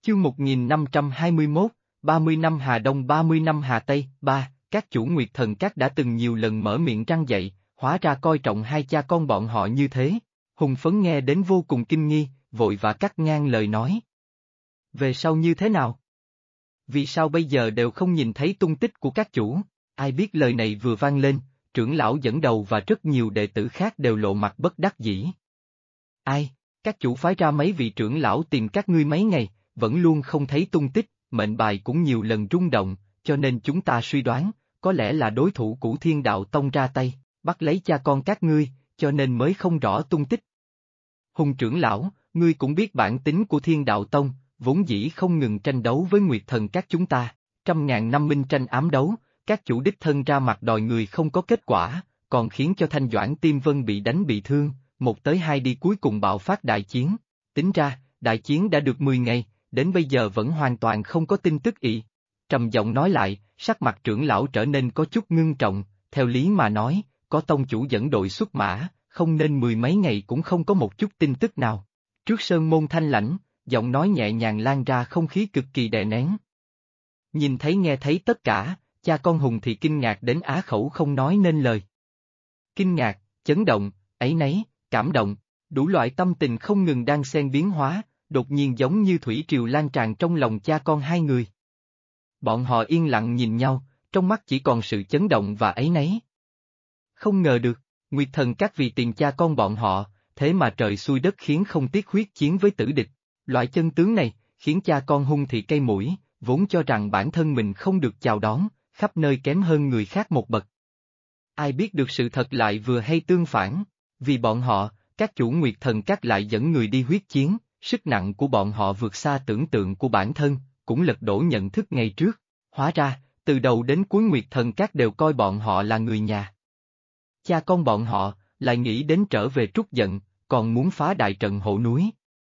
Chương 1521, 30 năm Hà Đông 30 năm Hà Tây. Các chủ Nguyệt Thần Các đã từng nhiều lần mở miệng răn dạy, hóa ra coi trọng hai cha con bọn họ như thế. Hùng Phấn nghe đến vô cùng kinh nghi, vội vã cắt ngang lời nói. Về sau như thế nào? Vì sao bây giờ đều không nhìn thấy tung tích của các chủ? Ai biết lời này vừa vang lên, trưởng lão dẫn đầu và rất nhiều đệ tử khác đều lộ mặt bất đắc dĩ. Ai? Các chủ phái ra mấy vị trưởng lão tìm các ngươi mấy ngày, vẫn luôn không thấy tung tích, mệnh bài cũng nhiều lần rung động, cho nên chúng ta suy đoán, có lẽ là đối thủ của Thiên Đạo Tông ra tay, bắt lấy cha con các ngươi, cho nên mới không rõ tung tích. Hùng trưởng lão, ngươi cũng biết bản tính của Thiên Đạo Tông, vốn dĩ không ngừng tranh đấu với Nguyệt Thần Các chúng ta, trăm ngàn năm minh tranh ám đấu, các chủ đích thân ra mặt đòi người không có kết quả, còn khiến cho Thanh Doãn Tiêm Vân bị đánh bị thương, một tới hai đi cuối cùng bạo phát đại chiến. Tính ra, đại chiến đã được 10 ngày, đến bây giờ vẫn hoàn toàn không có tin tức ị. Trầm giọng nói lại, sắc mặt trưởng lão trở nên có chút ngưng trọng, theo lý mà nói, có tông chủ dẫn đội xuất mã, không nên 10 mấy ngày cũng không có một chút tin tức nào. Trước sơn môn thanh lãnh, giọng nói nhẹ nhàng lan ra không khí cực kỳ đè nén. Nhìn thấy nghe thấy tất cả, cha con Hùng thì kinh ngạc đến á khẩu không nói nên lời. Kinh ngạc, chấn động, áy náy, cảm động, đủ loại tâm tình không ngừng đang xen biến hóa, đột nhiên giống như thủy triều lan tràn trong lòng cha con hai người. Bọn họ yên lặng nhìn nhau, trong mắt chỉ còn sự chấn động và áy náy. Không ngờ được, Nguyệt Thần Các vì tìm cha con bọn họ, thế mà trời xui đất khiến không tiếc huyết chiến với tử địch. Loại chân tướng này, khiến cha con Hung thì cay mũi, vốn cho rằng bản thân mình không được chào đón, khắp nơi kém hơn người khác một bậc. Ai biết được sự thật lại vừa hay tương phản, vì bọn họ, các chủ Nguyệt Thần Các lại dẫn người đi huyết chiến, sức nặng của bọn họ vượt xa tưởng tượng của bản thân, cũng lật đổ nhận thức ngày trước. Hóa ra, từ đầu đến cuối Nguyệt Thần Các đều coi bọn họ là người nhà. Cha con bọn họ, lại nghĩ đến trở về trút giận, còn muốn phá đại trận hộ núi.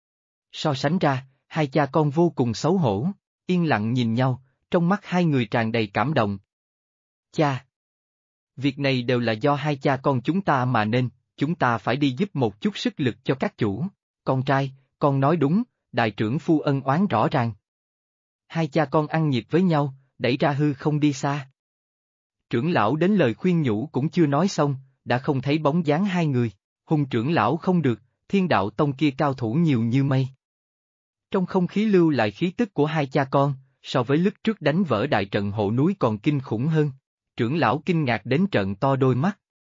So sánh ra, hai cha con vô cùng xấu hổ, yên lặng nhìn nhau, trong mắt hai người tràn đầy cảm động. Cha! Việc này đều là do hai cha con chúng ta mà nên, chúng ta phải đi giúp một chút sức lực cho các chủ. Con trai, con nói đúng, đại trưởng phu ân oán rõ ràng. Hai cha con ăn nhịp với nhau, đẩy ra hư không đi xa. Trưởng lão đến lời khuyên nhủ cũng chưa nói xong, đã không thấy bóng dáng hai người. Hùng trưởng lão không được, Thiên Đạo Tông kia cao thủ nhiều như mây. Trong không khí lưu lại khí tức của hai cha con, so với lúc trước đánh vỡ đại trận hộ núi còn kinh khủng hơn. Trưởng lão kinh ngạc đến trợn to đôi mắt.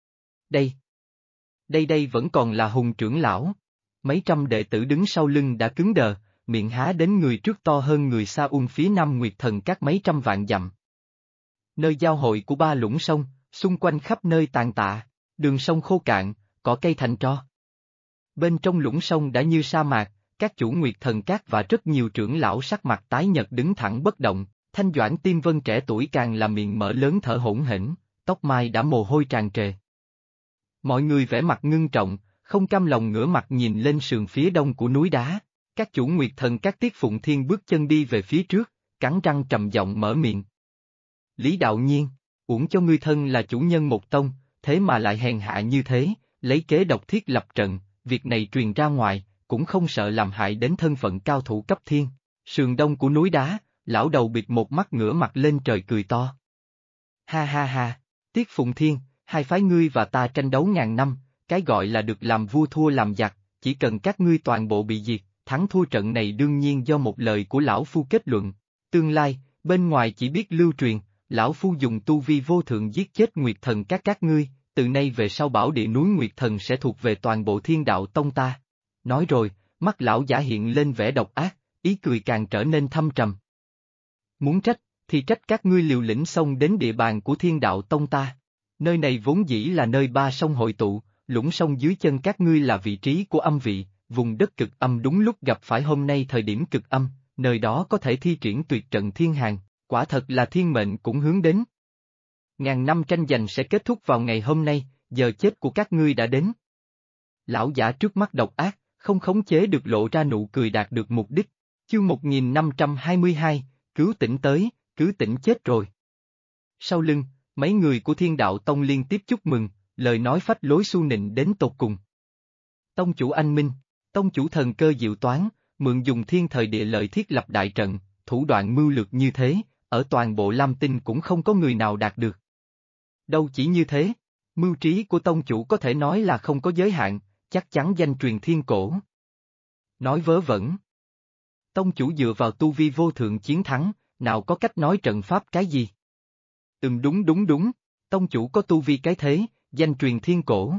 Đây vẫn còn là Hùng trưởng lão. Mấy trăm đệ tử đứng sau lưng đã cứng đờ, miệng há đến người trước to hơn người xa phía Nam Nguyệt Thần Các mấy trăm vạn dặm. Nơi giao hội của ba lũng sông, xung quanh khắp nơi tàn tạ, đường sông khô cạn, cỏ cây thành tro. Bên trong lũng sông đã như sa mạc, các chủ Nguyệt Thần Các và rất nhiều trưởng lão sắc mặt tái nhợt đứng thẳng bất động, Thanh Doãn Tiêm Vân trẻ tuổi càng là miệng mở lớn thở hổn hển, tóc mai đã mồ hôi tràn trề. Mọi người vẻ mặt ngưng trọng, không cam lòng ngửa mặt nhìn lên sườn phía đông của núi đá. Các chủ Nguyệt Thần Các Tiết Phụng Thiên bước chân đi về phía trước, cắn răng trầm giọng mở miệng. Lý Đạo Nhiên, uổng cho ngươi thân là chủ nhân một tông, thế mà lại hèn hạ như thế, lấy kế độc thiết lập trận, việc này truyền ra ngoài, cũng không sợ làm hại đến thân phận cao thủ cấp thiên. Sườn đông của núi đá, lão đầu bịt một mắt ngửa mặt lên trời cười to. Ha ha ha, Tiết Phụng Thiên, hai phái ngươi và ta tranh đấu ngàn năm, cái gọi là được làm vua thua làm giặc, chỉ cần các ngươi toàn bộ bị diệt, thắng thua trận này đương nhiên do một lời của lão phu kết luận. Tương lai, bên ngoài chỉ biết lưu truyền, lão phu dùng tu vi vô thượng giết chết Nguyệt Thần các ngươi, từ nay về sau bảo địa núi Nguyệt Thần sẽ thuộc về toàn bộ Thiên Đạo Tông ta. Nói rồi, mắt lão giả hiện lên vẻ độc ác, ý cười càng trở nên thâm trầm. Muốn trách, thì trách các ngươi liều lĩnh xông đến địa bàn của Thiên Đạo Tông ta. Nơi này vốn dĩ là nơi ba sông hội tụ, lũng sông dưới chân các ngươi là vị trí của âm vị, vùng đất cực âm đúng lúc gặp phải hôm nay thời điểm cực âm, nơi đó có thể thi triển tuyệt trận thiên hàng, quả thật là thiên mệnh cũng hướng đến. Ngàn năm tranh giành sẽ kết thúc vào ngày hôm nay, giờ chết của các ngươi đã đến. Lão giả trước mắt độc ác, không khống chế được lộ ra nụ cười đạt được mục đích. Chương 1522, cứu tỉnh tới, cứu tỉnh chết rồi. Sau lưng, mấy người của Thiên Đạo Tông liên tiếp chúc mừng, lời nói phách lối su nịnh đến tột cùng. Tông chủ anh minh, tông chủ thần cơ diệu toán, mượn dùng thiên thời địa lợi thiết lập đại trận, thủ đoạn mưu lược như thế, ở toàn bộ Lam Tinh cũng không có người nào đạt được. Đâu chỉ như thế, mưu trí của tông chủ có thể nói là không có giới hạn, chắc chắn danh truyền thiên cổ. Nói vớ vẩn. Tông chủ dựa vào tu vi vô thượng chiến thắng, nào có cách nói trận pháp cái gì? Đúng, tông chủ có tu vi cái thế, danh truyền thiên cổ.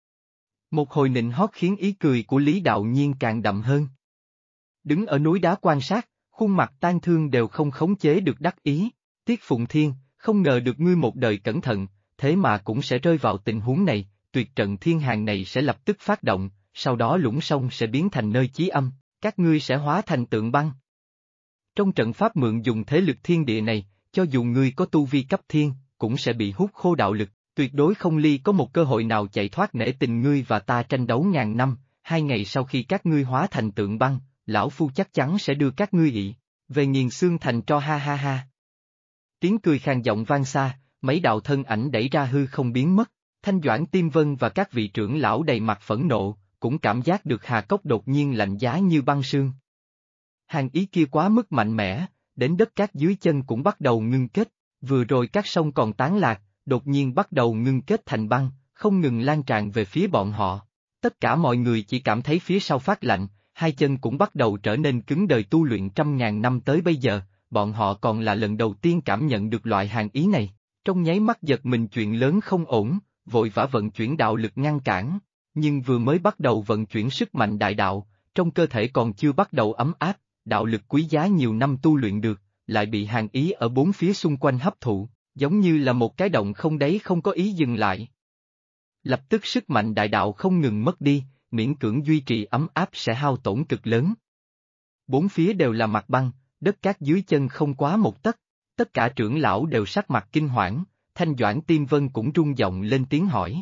Một hồi nịnh hót khiến ý cười của Lý Đạo Nhiên càng đậm hơn. Đứng ở núi đá quan sát, khuôn mặt tan thương đều không khống chế được đắc ý. Tiết Phụng Thiên, không ngờ được ngươi một đời cẩn thận, thế mà cũng sẽ rơi vào tình huống này, tuyệt trận thiên hàng này sẽ lập tức phát động, sau đó Lũng Sông sẽ biến thành nơi chí âm, các ngươi sẽ hóa thành tượng băng. Trong trận pháp mượn dùng thế lực thiên địa này, cho dù ngươi có tu vi cấp thiên, cũng sẽ bị hút khô đạo lực, tuyệt đối không có một cơ hội nào chạy thoát nể tình ngươi và ta tranh đấu ngàn năm, 2 ngày sau khi các ngươi hóa thành tượng băng, lão phu chắc chắn sẽ đưa các ngươi về nghiền xương thành tro ha ha ha. Tiếng cười khàn giọng vang xa, mấy đạo thân ảnh đẩy ra hư không biến mất, Thanh Doãn Tiêm Vân và các vị trưởng lão đầy mặt phẫn nộ, cũng cảm giác được Hà Cốc đột nhiên lạnh giá như băng sương. Hàng ý kia quá mức mạnh mẽ, đến đất cát dưới chân cũng bắt đầu ngưng kết, vừa rồi các sông còn tán lạc, đột nhiên bắt đầu ngưng kết thành băng, không ngừng lan tràn về phía bọn họ. Tất cả mọi người chỉ cảm thấy phía sau phát lạnh, hai chân cũng bắt đầu trở nên cứng đờ tu luyện trăm ngàn năm tới bây giờ, bọn họ còn là lần đầu tiên cảm nhận được loại hàng ý này, trong nháy mắt giật mình chuyện lớn không ổn, vội vã vận chuyển đạo lực ngăn cản, nhưng vừa mới bắt đầu vận chuyển sức mạnh đại đạo, trong cơ thể còn chưa bắt đầu ấm áp, đạo lực quý giá nhiều năm tu luyện được, lại bị hàng ý ở bốn phía xung quanh hấp thụ, giống như là một cái động không đáy không có ý dừng lại. Lập tức sức mạnh đại đạo không ngừng mất đi, miễn cưỡng duy trì ấm áp sẽ hao tổn cực lớn. Bốn phía đều là mặt băng, đất cát dưới chân không quá một tấc, tất cả trưởng lão đều sắc mặt kinh hoảng, Thanh Doãn Tiêm Vân cũng rung giọng lên tiếng hỏi.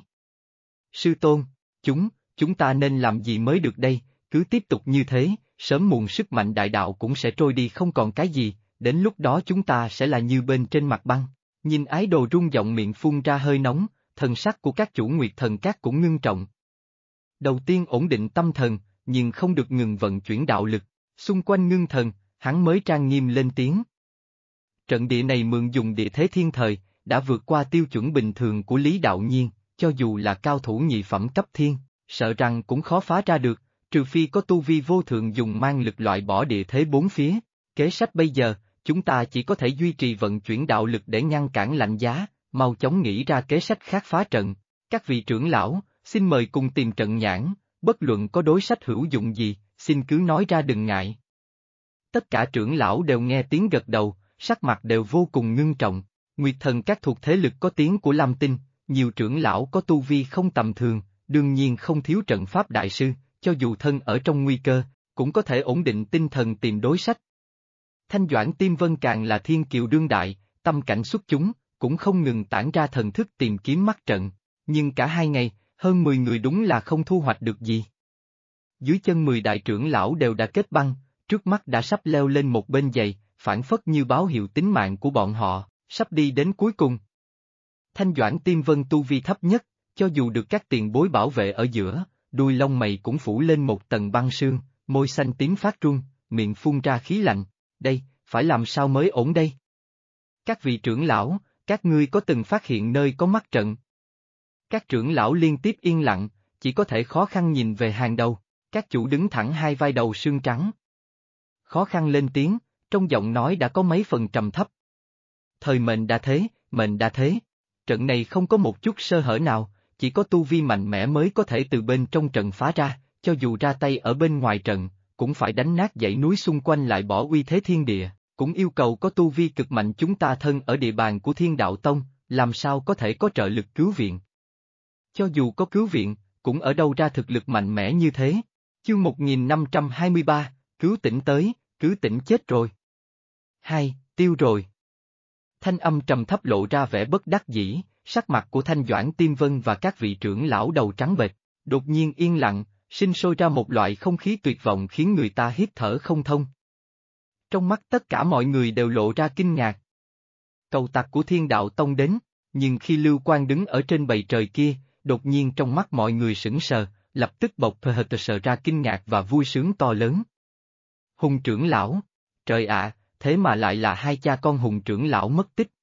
Sư tôn, chúng ta nên làm gì mới được đây, cứ tiếp tục như thế, sớm muộn sức mạnh đại đạo cũng sẽ trôi đi không còn cái gì, đến lúc đó chúng ta sẽ là như bên trên mặt băng. Nhìn ái đồ rung giọng miệng phun ra hơi nóng, thần sắc của các chủ Nguyệt Thần Các cũng ngưng trọng. Đầu tiên ổn định tâm thần, nhưng không được ngừng vận chuyển đạo lực, xung quanh ngưng thần, hắn mới trang nghiêm lên tiếng. Trận địa này mượn dùng địa thế thiên thời, đã vượt qua tiêu chuẩn bình thường của Lý Đạo Nhiên, cho dù là cao thủ nhị phẩm cấp thiên, sợ rằng cũng khó phá ra được, trừ phi có tu vi vô thượng dùng mang lực loại bỏ địa thế bốn phía. Kế sách bây giờ, chúng ta chỉ có thể duy trì vận chuyển đạo lực để ngăn cản lạnh giá, mau chóng nghĩ ra kế sách khác phá trận. Các vị trưởng lão, xin mời cùng tìm trận nhãn, bất luận có đối sách hữu dụng gì, xin cứ nói ra đừng ngại. Tất cả trưởng lão đều nghe tiếng gật đầu, sắc mặt đều vô cùng ngưng trọng. Nguyệt Thần Các thuộc thế lực có tiếng của Lam Tinh, nhiều trưởng lão có tu vi không tầm thường, đương nhiên không thiếu trận pháp đại sư, cho dù thân ở trong nguy cơ, cũng có thể ổn định tinh thần tìm đối sách. Thanh Doãn Tiêm Vân càng là thiên kiều đương đại, tâm cảnh xuất chúng, cũng không ngừng tản ra thần thức tìm kiếm mắt trận, nhưng cả 2 ngày, hơn 10 người đúng là không thu hoạch được gì. Dưới chân 10 đại trưởng lão đều đã kết băng, trước mắt đã sắp leo lên một bên giày, phản phất như báo hiệu tính mạng của bọn họ, sắp đi đến cuối cùng. Thanh Doãn Tiêm Vân tu vi thấp nhất, cho dù được các tiền bối bảo vệ ở giữa, đuôi lông mày cũng phủ lên một tầng băng sương, môi xanh tím phát run, miệng phun ra khí lạnh. Đây, phải làm sao mới ổn đây? Các vị trưởng lão, các ngươi có từng phát hiện nơi có mắt trận? Các trưởng lão liên tiếp yên lặng, chỉ có thể khó khăn nhìn về hàng đầu, các chủ đứng thẳng hai vai đầu sương trắng. Khó khăn lên tiếng, trong giọng nói đã có mấy phần trầm thấp. Thời mệnh đã thế, trận này không có một chút sơ hở nào, chỉ có tu vi mạnh mẽ mới có thể từ bên trong trận phá ra, cho dù ra tay ở bên ngoài trận, cũng phải đánh nát dãy núi xung quanh lại bỏ uy thế thiên địa, cũng yêu cầu có tu vi cực mạnh chúng ta thân ở địa bàn của Thiên Đạo Tông, làm sao có thể có trợ lực cứu viện. Cho dù có cứu viện, cũng ở đâu ra thực lực mạnh mẽ như thế. Chương 1523, cứu tỉnh tới, cứu tỉnh chết rồi. Tiêu rồi. Thanh âm trầm thấp lộ ra vẻ bất đắc dĩ, sắc mặt của Thanh Doãn Tiêm Vân và các vị trưởng lão đầu trắng bệch, đột nhiên yên lặng, sinh sôi ra một loại không khí tuyệt vọng khiến người ta hít thở không thông. Trong mắt tất cả mọi người đều lộ ra kinh ngạc. Cầu tặc của Thiên Đạo Tông đến, nhưng khi Lưu Quang đứng ở trên bầu trời kia, đột nhiên trong mắt mọi người sững sờ, lập tức bộc sờ ra kinh ngạc và vui sướng to lớn. Hùng trưởng lão. Trời ạ, thế mà lại là hai cha con Hùng trưởng lão mất tích.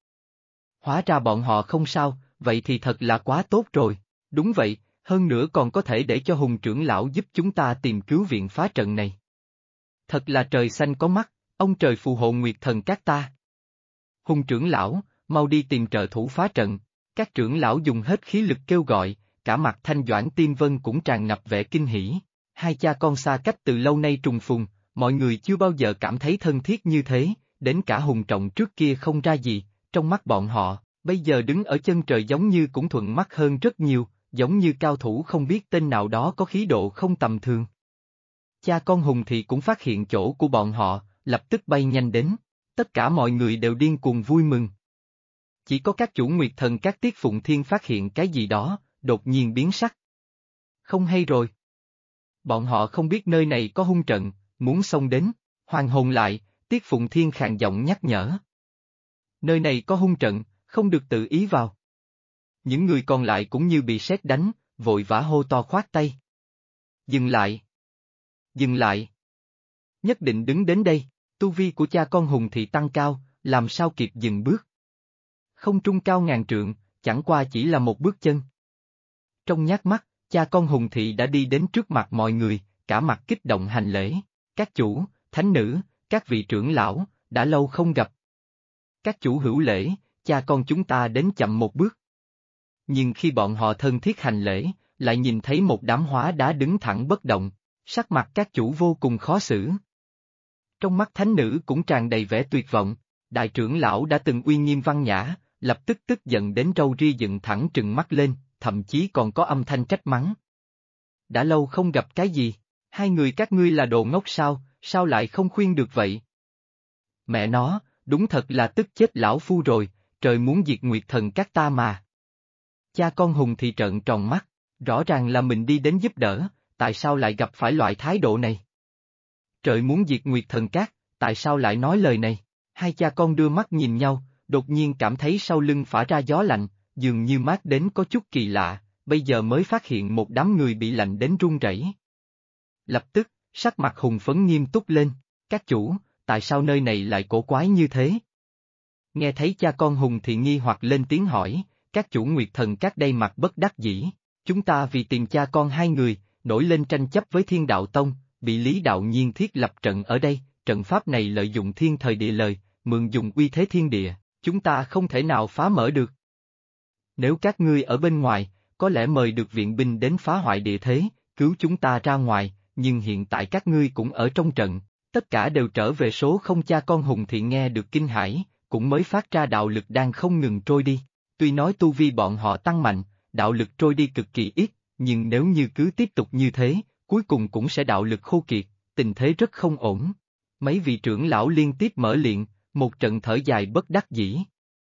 Hóa ra bọn họ không sao, vậy thì thật là quá tốt rồi. Đúng vậy, hơn nữa còn có thể để cho Hùng trưởng lão giúp chúng ta tìm cứu viện phá trận này. Thật là trời xanh có mắt, ông trời phù hộ Nguyệt Thần các ta. Hùng trưởng lão, mau đi tìm trợ thủ phá trận. Các trưởng lão dùng hết khí lực kêu gọi, cả mặt Thanh Doãn Tiên Vân cũng tràn ngập vẻ kinh hỉ. Hai cha con xa cách từ lâu nay trùng phùng, mọi người chưa bao giờ cảm thấy thân thiết như thế, đến cả Hùng Trọng trước kia không ra gì, trong mắt bọn họ, bây giờ đứng ở chân trời giống như cũng thuận mắt hơn rất nhiều, giống như cao thủ không biết tên nào đó có khí độ không tầm thường. Cha con Hùng thì cũng phát hiện chỗ của bọn họ, lập tức bay nhanh đến. Tất cả mọi người đều điên cuồng vui mừng. Chỉ có các chủ Nguyệt Thần các Tiết Phụng Thiên phát hiện cái gì đó, đột nhiên biến sắc. Không hay rồi. Bọn họ không biết nơi này có hung trận, muốn xông đến, hoàn hồn lại, Tiết Phụng Thiên khàn giọng nhắc nhở. Nơi này có hung trận, không được tự ý vào. Những người còn lại cũng như bị sét đánh, vội vã hô to khoát tay. Dừng lại. Dừng lại. Nhất định đứng đến đây, tu vi của cha con Hùng thì tăng cao, làm sao kịp dừng bước. Không trung cao ngàn trượng, chẳng qua chỉ là một bước chân. Trong nháy mắt, cha con Hùng thị đã đi đến trước mặt mọi người, cả mặt kích động hành lễ. Các chủ, thánh nữ, các vị trưởng lão, đã lâu không gặp. Các chủ hữu lễ, cha con chúng ta đến chậm một bước. Nhưng khi bọn họ thân thiết hành lễ, lại nhìn thấy một đám hóa đá đứng thẳng bất động, sắc mặt các chủ vô cùng khó xử. Trong mắt thánh nữ cũng tràn đầy vẻ tuyệt vọng, đại trưởng lão đã từng uy nghiêm văn nhã, lập tức tức giận đến râu ria dựng thẳng trừng mắt lên, thậm chí còn có âm thanh trách mắng. Đã lâu không gặp cái gì, hai người các ngươi là đồ ngốc sao lại không khuyên được vậy? Mẹ nó, đúng thật là tức chết lão phu rồi, trời muốn diệt Nguyệt Thần các ta mà. Cha con Hùng thì trợn tròn mắt, rõ ràng là mình đi đến giúp đỡ, tại sao lại gặp phải loại thái độ này? Trời muốn diệt Nguyệt Thần các, tại sao lại nói lời này? Hai cha con đưa mắt nhìn nhau, đột nhiên cảm thấy sau lưng phả ra gió lạnh, dường như mát đến có chút kỳ lạ, bây giờ mới phát hiện một đám người bị lạnh đến run rẩy. Lập tức, sắc mặt Hùng phấn nghiêm túc lên, các chủ, tại sao nơi này lại cổ quái như thế? Nghe thấy cha con Hùng thì nghi hoặc lên tiếng hỏi, các chủ Nguyệt Thần các đây mặt bất đắc dĩ, chúng ta vì tìm cha con hai người, nổi lên tranh chấp với Thiên Đạo Tông, bị Lý Đạo Nhiên thiết lập trận ở đây, trận pháp này lợi dụng thiên thời địa lợi, mượn dùng uy thế thiên địa, chúng ta không thể nào phá mở được. Nếu các ngươi ở bên ngoài, có lẽ mời được viện binh đến phá hoại địa thế, cứu chúng ta ra ngoài, nhưng hiện tại các ngươi cũng ở trong trận, tất cả đều trở về số không. Cha con Hùng thì nghe được kinh hãi, cũng mới phát ra đạo lực đang không ngừng trôi đi. Tuy nói tu vi bọn họ tăng mạnh, đạo lực trôi đi cực kỳ ít, nhưng nếu như cứ tiếp tục như thế, cuối cùng cũng sẽ đạo lực khô kiệt, tình thế rất không ổn. Mấy vị trưởng lão liên tiếp mở miệng, một trận thở dài bất đắc dĩ.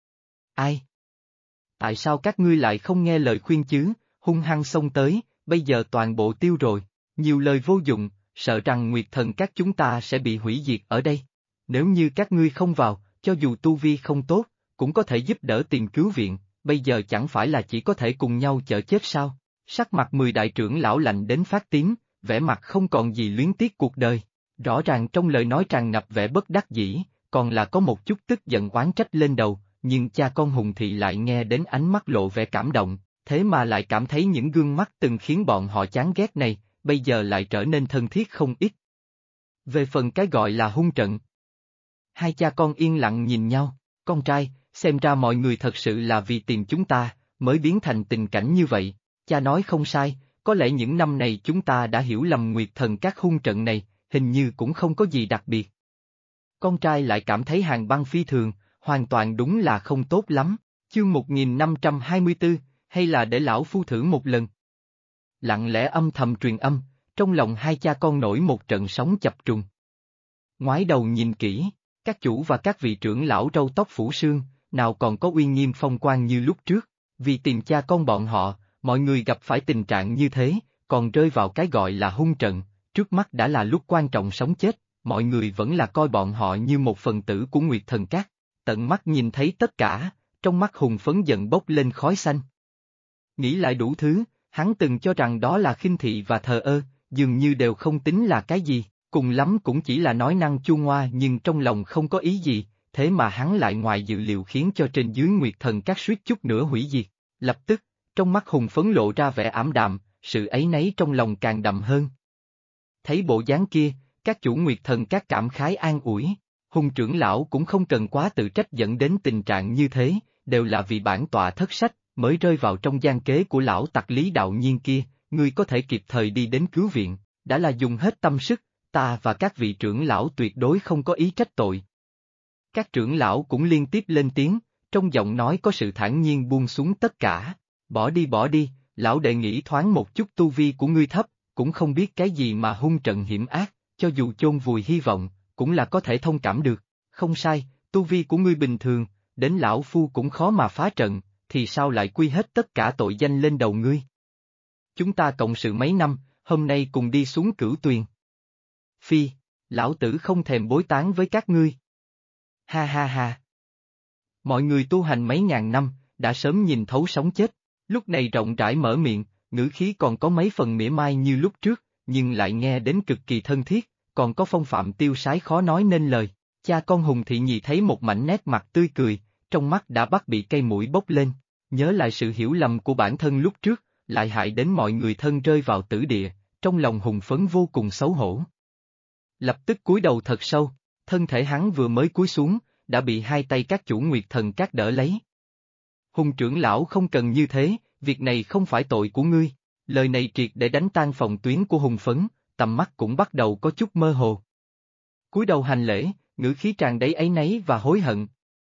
Ai? Tại sao các ngươi lại không nghe lời khuyên chứ, hung hăng xông tới, bây giờ toàn bộ tiêu rồi, nhiều lời vô dụng, sợ rằng Nguyệt Thần các chúng ta sẽ bị hủy diệt ở đây. Nếu như các ngươi không vào, cho dù tu vi không tốt, cũng có thể giúp đỡ tìm cứu viện, bây giờ chẳng phải là chỉ có thể cùng nhau chở chết sao? Sắc mặt 10 đại trưởng lão lạnh đến phát tím, vẻ mặt không còn gì luyến tiếc cuộc đời. Rõ ràng trong lời nói tràn ngập vẻ bất đắc dĩ, còn là có một chút tức giận oán trách lên đầu, nhưng cha con Hùng thị lại nghe đến ánh mắt lộ vẻ cảm động, thế mà lại cảm thấy những gương mắt từng khiến bọn họ chán ghét này, bây giờ lại trở nên thân thiết không ít. Về phần cái gọi là hung trận, hai cha con yên lặng nhìn nhau, con trai, xem ra mọi người thật sự là vì tìm chúng ta, mới biến thành tình cảnh như vậy, cha nói không sai, có lẽ những năm này chúng ta đã hiểu lầm Nguyệt Thần các hung trận này, hình như cũng không có gì đặc biệt. Con trai lại cảm thấy Hàn Băng phi thường, hoàn toàn đúng là không tốt lắm, chương 1524, hay là để lão phu thử một lần. Lặng lẽ âm thầm truyền âm, trong lòng hai cha con nổi một trận sóng chập trùng. Ngoái đầu nhìn kỹ, các chủ và các vị trưởng lão râu tóc phủ sương, nào còn có uy nghiêm phong quang như lúc trước, vì tìm cha con bọn họ, mọi người gặp phải tình trạng như thế, còn rơi vào cái gọi là hung trận, trước mắt đã là lúc quan trọng sống chết, mọi người vẫn là coi bọn họ như một phần tử của Nguyệt Thần các, tận mắt nhìn thấy tất cả, trong mắt Hùng phấn giận bốc lên khói xanh. Nghĩ lại đủ thứ, hắn từng cho rằng đó là khinh thị và thờ ơ, dường như đều không tính là cái gì, Cùng lắm cũng chỉ là nói năng chua ngoa nhưng trong lòng không có ý gì, thế mà hắn lại ngoài dự liệu khiến cho trên dưới Nguyệt Thần Các suýt chút nữa hủy diệt. Lập tức, trong mắt Hùng Phấn lộ ra vẻ ảm đạm, sự áy náy trong lòng càng đậm hơn. Thấy bộ dáng kia, các chủ Nguyệt Thần Các cảm khái an ủi, Hùng trưởng lão cũng không cần quá tự trách dẫn đến tình trạng như thế, đều là vì bản tọa thất sách, mới rơi vào trong gian kế của lão tặc Lý Đạo Nhiên kia, ngươi có thể kịp thời đi đến cứu viện, đã là dùng hết tâm sức, ta và các vị trưởng lão tuyệt đối không có ý trách tội. Các trưởng lão cũng liên tiếp lên tiếng, trong giọng nói có sự thản nhiên buông xuống tất cả, bỏ đi, lão đệ nghĩ thoáng một chút tu vi của ngươi thấp, cũng không biết cái gì mà hung trận hiểm ác, cho dù chôn vùi hy vọng, cũng là có thể thông cảm được, không sai, tu vi của ngươi bình thường, đến lão phu cũng khó mà phá trận, thì sao lại quy hết tất cả tội danh lên đầu ngươi? Chúng ta cộng sự mấy năm, hôm nay cùng đi xuống Cửu Tuyền. Phi, lão tử không thèm bối tán với các ngươi. Ha ha ha. Mọi người tu hành mấy ngàn năm, đã sớm nhìn thấu sống chết, lúc này rộng rãi mở miệng, ngữ khí còn có mấy phần mỉa mai như lúc trước, nhưng lại nghe đến cực kỳ thân thiết, còn có phong phạm tiêu sái khó nói nên lời. Cha con Hùng Thị Nhì thấy một mảnh nét mặt tươi cười, trong mắt đã bắt bị cây mũi bốc lên, nhớ lại sự hiểu lầm của bản thân lúc trước, lại hại đến mọi người thân rơi vào tử địa, trong lòng Hùng Phấn vô cùng xấu hổ. Lập tức cúi đầu thật sâu, thân thể hắn vừa mới cúi xuống, đã bị hai tay các chủ Nguyệt Thần Các đỡ lấy. Hùng trưởng lão không cần như thế, việc này không phải tội của ngươi, lời này triệt để đánh tan phòng tuyến của Hùng Phấn, tầm mắt cũng bắt đầu có chút mơ hồ. Cúi đầu hành lễ, ngữ khí tràn đầy áy náy và hối hận.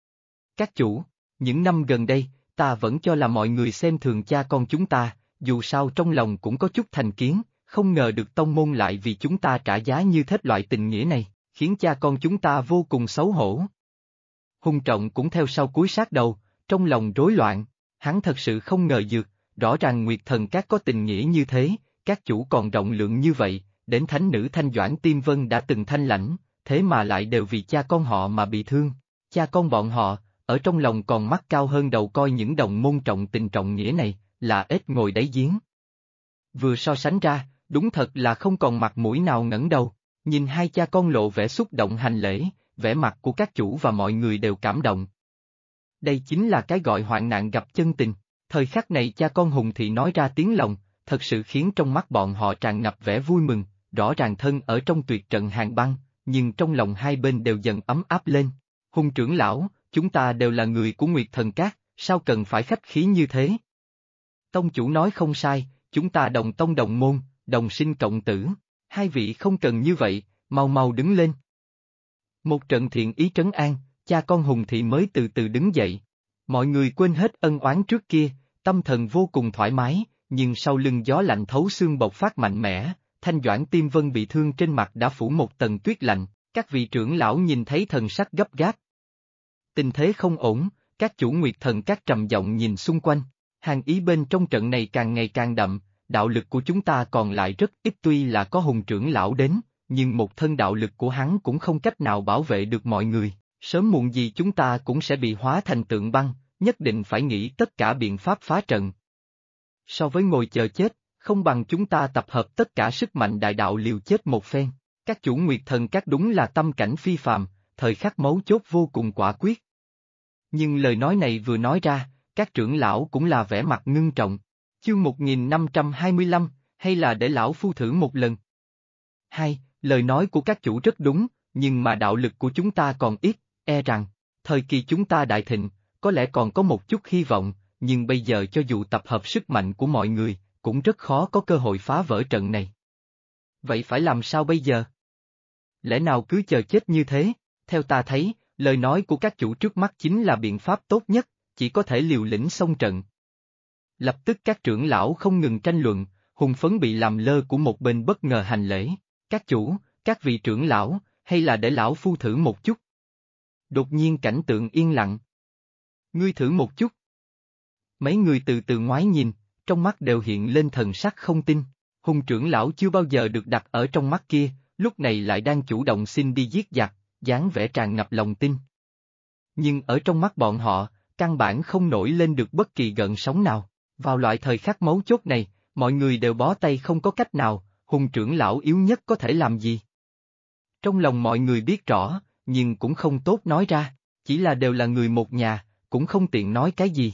Các chủ, những năm gần đây, ta vẫn cho là mọi người xem thường cha con chúng ta, dù sao trong lòng cũng có chút thành kiến, không ngờ được tông môn lại vì chúng ta trả giá như thế loại tình nghĩa này, khiến cha con chúng ta vô cùng xấu hổ. Hùng Trọng cũng theo sau cúi sát đầu, trong lòng rối loạn, hắn thật sự không ngờ được, rõ ràng Nguyệt Thần Các có tình nghĩa như thế, các chủ còn rộng lượng như vậy, đến thánh nữ Thanh Doãn Tiêm Vân đã từng thanh lãnh, thế mà lại đều vì cha con họ mà bị thương, cha con bọn họ, ở trong lòng còn mắt cao hơn đầu coi những đồng môn trọng tình trọng nghĩa này, là ếch ngồi đáy giếng. Vừa so sánh ra, đúng thật là không còn mặt mũi nào ngẩng đầu, nhìn hai cha con lộ vẻ xúc động hành lễ, vẻ mặt của các chủ và mọi người đều cảm động. Đây chính là cái gọi hoạn nạn gặp chân tình, thời khắc này cha con Hùng Thị nói ra tiếng lòng, thật sự khiến trong mắt bọn họ tràn ngập vẻ vui mừng, rõ ràng thân ở trong tuyệt trận hàng băng, nhưng trong lòng hai bên đều dần ấm áp lên. Hùng trưởng lão, chúng ta đều là người của Nguyệt Thần Các, sao cần phải khách khí như thế? Tông chủ nói không sai, chúng ta đồng tông đồng môn, đồng sinh cộng tử, hai vị không cần như vậy, mau mau đứng lên. Một trận thiện ý trấn an, cha con Hùng Thị mới từ từ đứng dậy. Mọi người quên hết ân oán trước kia, tâm thần vô cùng thoải mái, nhưng sau lưng gió lạnh thấu xương bộc phát mạnh mẽ, Thanh Doãn Tiêm Vân bị thương trên mặt đã phủ một tầng tuyết lạnh, các vị trưởng lão nhìn thấy thần sắc gấp gáp. Tình thế không ổn, các chủ Nguyệt Thần Các trầm giọng nhìn xung quanh, hàng ý bên trong trận này càng ngày càng đậm, đạo lực của chúng ta còn lại rất ít tuy là có Hùng trưởng lão đến, nhưng một thân đạo lực của hắn cũng không cách nào bảo vệ được mọi người, sớm muộn gì chúng ta cũng sẽ bị hóa thành tượng băng, nhất định phải nghĩ tất cả biện pháp phá trận. So với ngồi chờ chết, không bằng chúng ta tập hợp tất cả sức mạnh đại đạo liều chết một phen, các chủ Nguyệt Thần Các đúng là tâm cảnh phi phàm, thời khắc mấu chốt vô cùng quả quyết. Nhưng lời nói này vừa nói ra, các trưởng lão cũng là vẻ mặt ngưng trọng. Chương 1525, hay là để lão phu thử một lần? Hai, lời nói của các chủ rất đúng, nhưng mà đạo lực của chúng ta còn ít, e rằng, thời kỳ chúng ta đại thịnh, có lẽ còn có một chút hy vọng, nhưng bây giờ cho dù tập hợp sức mạnh của mọi người, cũng rất khó có cơ hội phá vỡ trận này. Vậy phải làm sao bây giờ? Lẽ nào cứ chờ chết như thế? Theo ta thấy, lời nói của các chủ trước mắt chính là biện pháp tốt nhất, chỉ có thể liều lĩnh xông trận. Lập tức các trưởng lão không ngừng tranh luận, Hùng Phấn bị làm lơ của một bên bất ngờ hành lễ. Các chủ, các vị trưởng lão, hay là để lão phu thử một chút? Đột nhiên cảnh tượng yên lặng. Ngươi thử một chút. Mấy người từ từ ngoái nhìn, trong mắt đều hiện lên thần sắc không tin. Hùng trưởng lão chưa bao giờ được đặt ở trong mắt kia, lúc này lại đang chủ động xin đi giết giặc, dáng vẻ tràn ngập lòng tin. Nhưng ở trong mắt bọn họ, căn bản không nổi lên được bất kỳ gợn sóng nào. Vào loại thời khắc mấu chốt này, mọi người đều bó tay không có cách nào, Hùng trưởng lão yếu nhất có thể làm gì? Trong lòng mọi người biết rõ, nhưng cũng không tốt nói ra, chỉ là đều là người một nhà, cũng không tiện nói cái gì.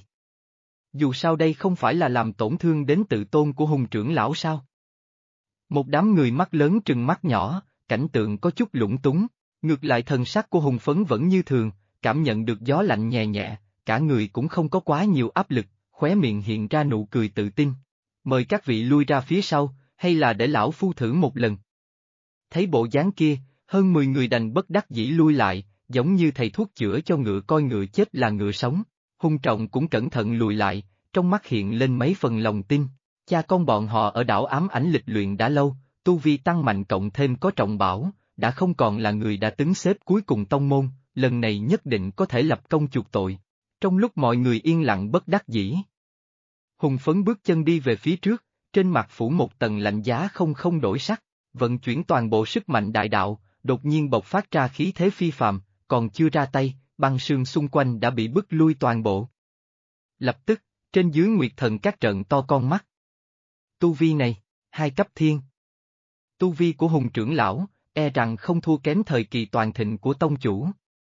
Dù sao đây không phải là làm tổn thương đến tự tôn của Hùng trưởng lão sao? Một đám người mắt lớn trừng mắt nhỏ, cảnh tượng có chút lũng túng, ngược lại thần sắc của Hùng Phấn vẫn như thường, cảm nhận được gió lạnh nhẹ nhẹ, cả người cũng không có quá nhiều áp lực, khóe miệng hiện ra nụ cười tự tin. Mời các vị lui ra phía sau, hay là để lão phu thử một lần. Thấy bộ dáng kia, hơn 10 người đành bất đắc dĩ lui lại, giống như thầy thuốc chữa cho ngựa coi ngựa chết là ngựa sống. Hung Trọng cũng cẩn thận lùi lại, trong mắt hiện lên mấy phần lòng tin. Cha con bọn họ ở đảo ám ảnh lịch luyện đã lâu, tu vi tăng mạnh cộng thêm có trọng bảo, đã không còn là người đã đứng xếp cuối cùng tông môn, lần này nhất định có thể lập công chuộc tội. Trong lúc mọi người yên lặng bất đắc dĩ, Hùng Phấn bước chân đi về phía trước, trên mặt phủ một tầng lạnh giá không đổi sắc, vận chuyển toàn bộ sức mạnh đại đạo, đột nhiên bộc phát ra khí thế phi phàm, còn chưa ra tay, băng sương xung quanh đã bị bức lui toàn bộ. Lập tức, trên dưới Nguyệt Thần các trận to con mắt. Tu vi này, 2 cấp thiên. Tu vi của Hùng trưởng lão, e rằng không thua kém thời kỳ toàn thịnh của tông chủ.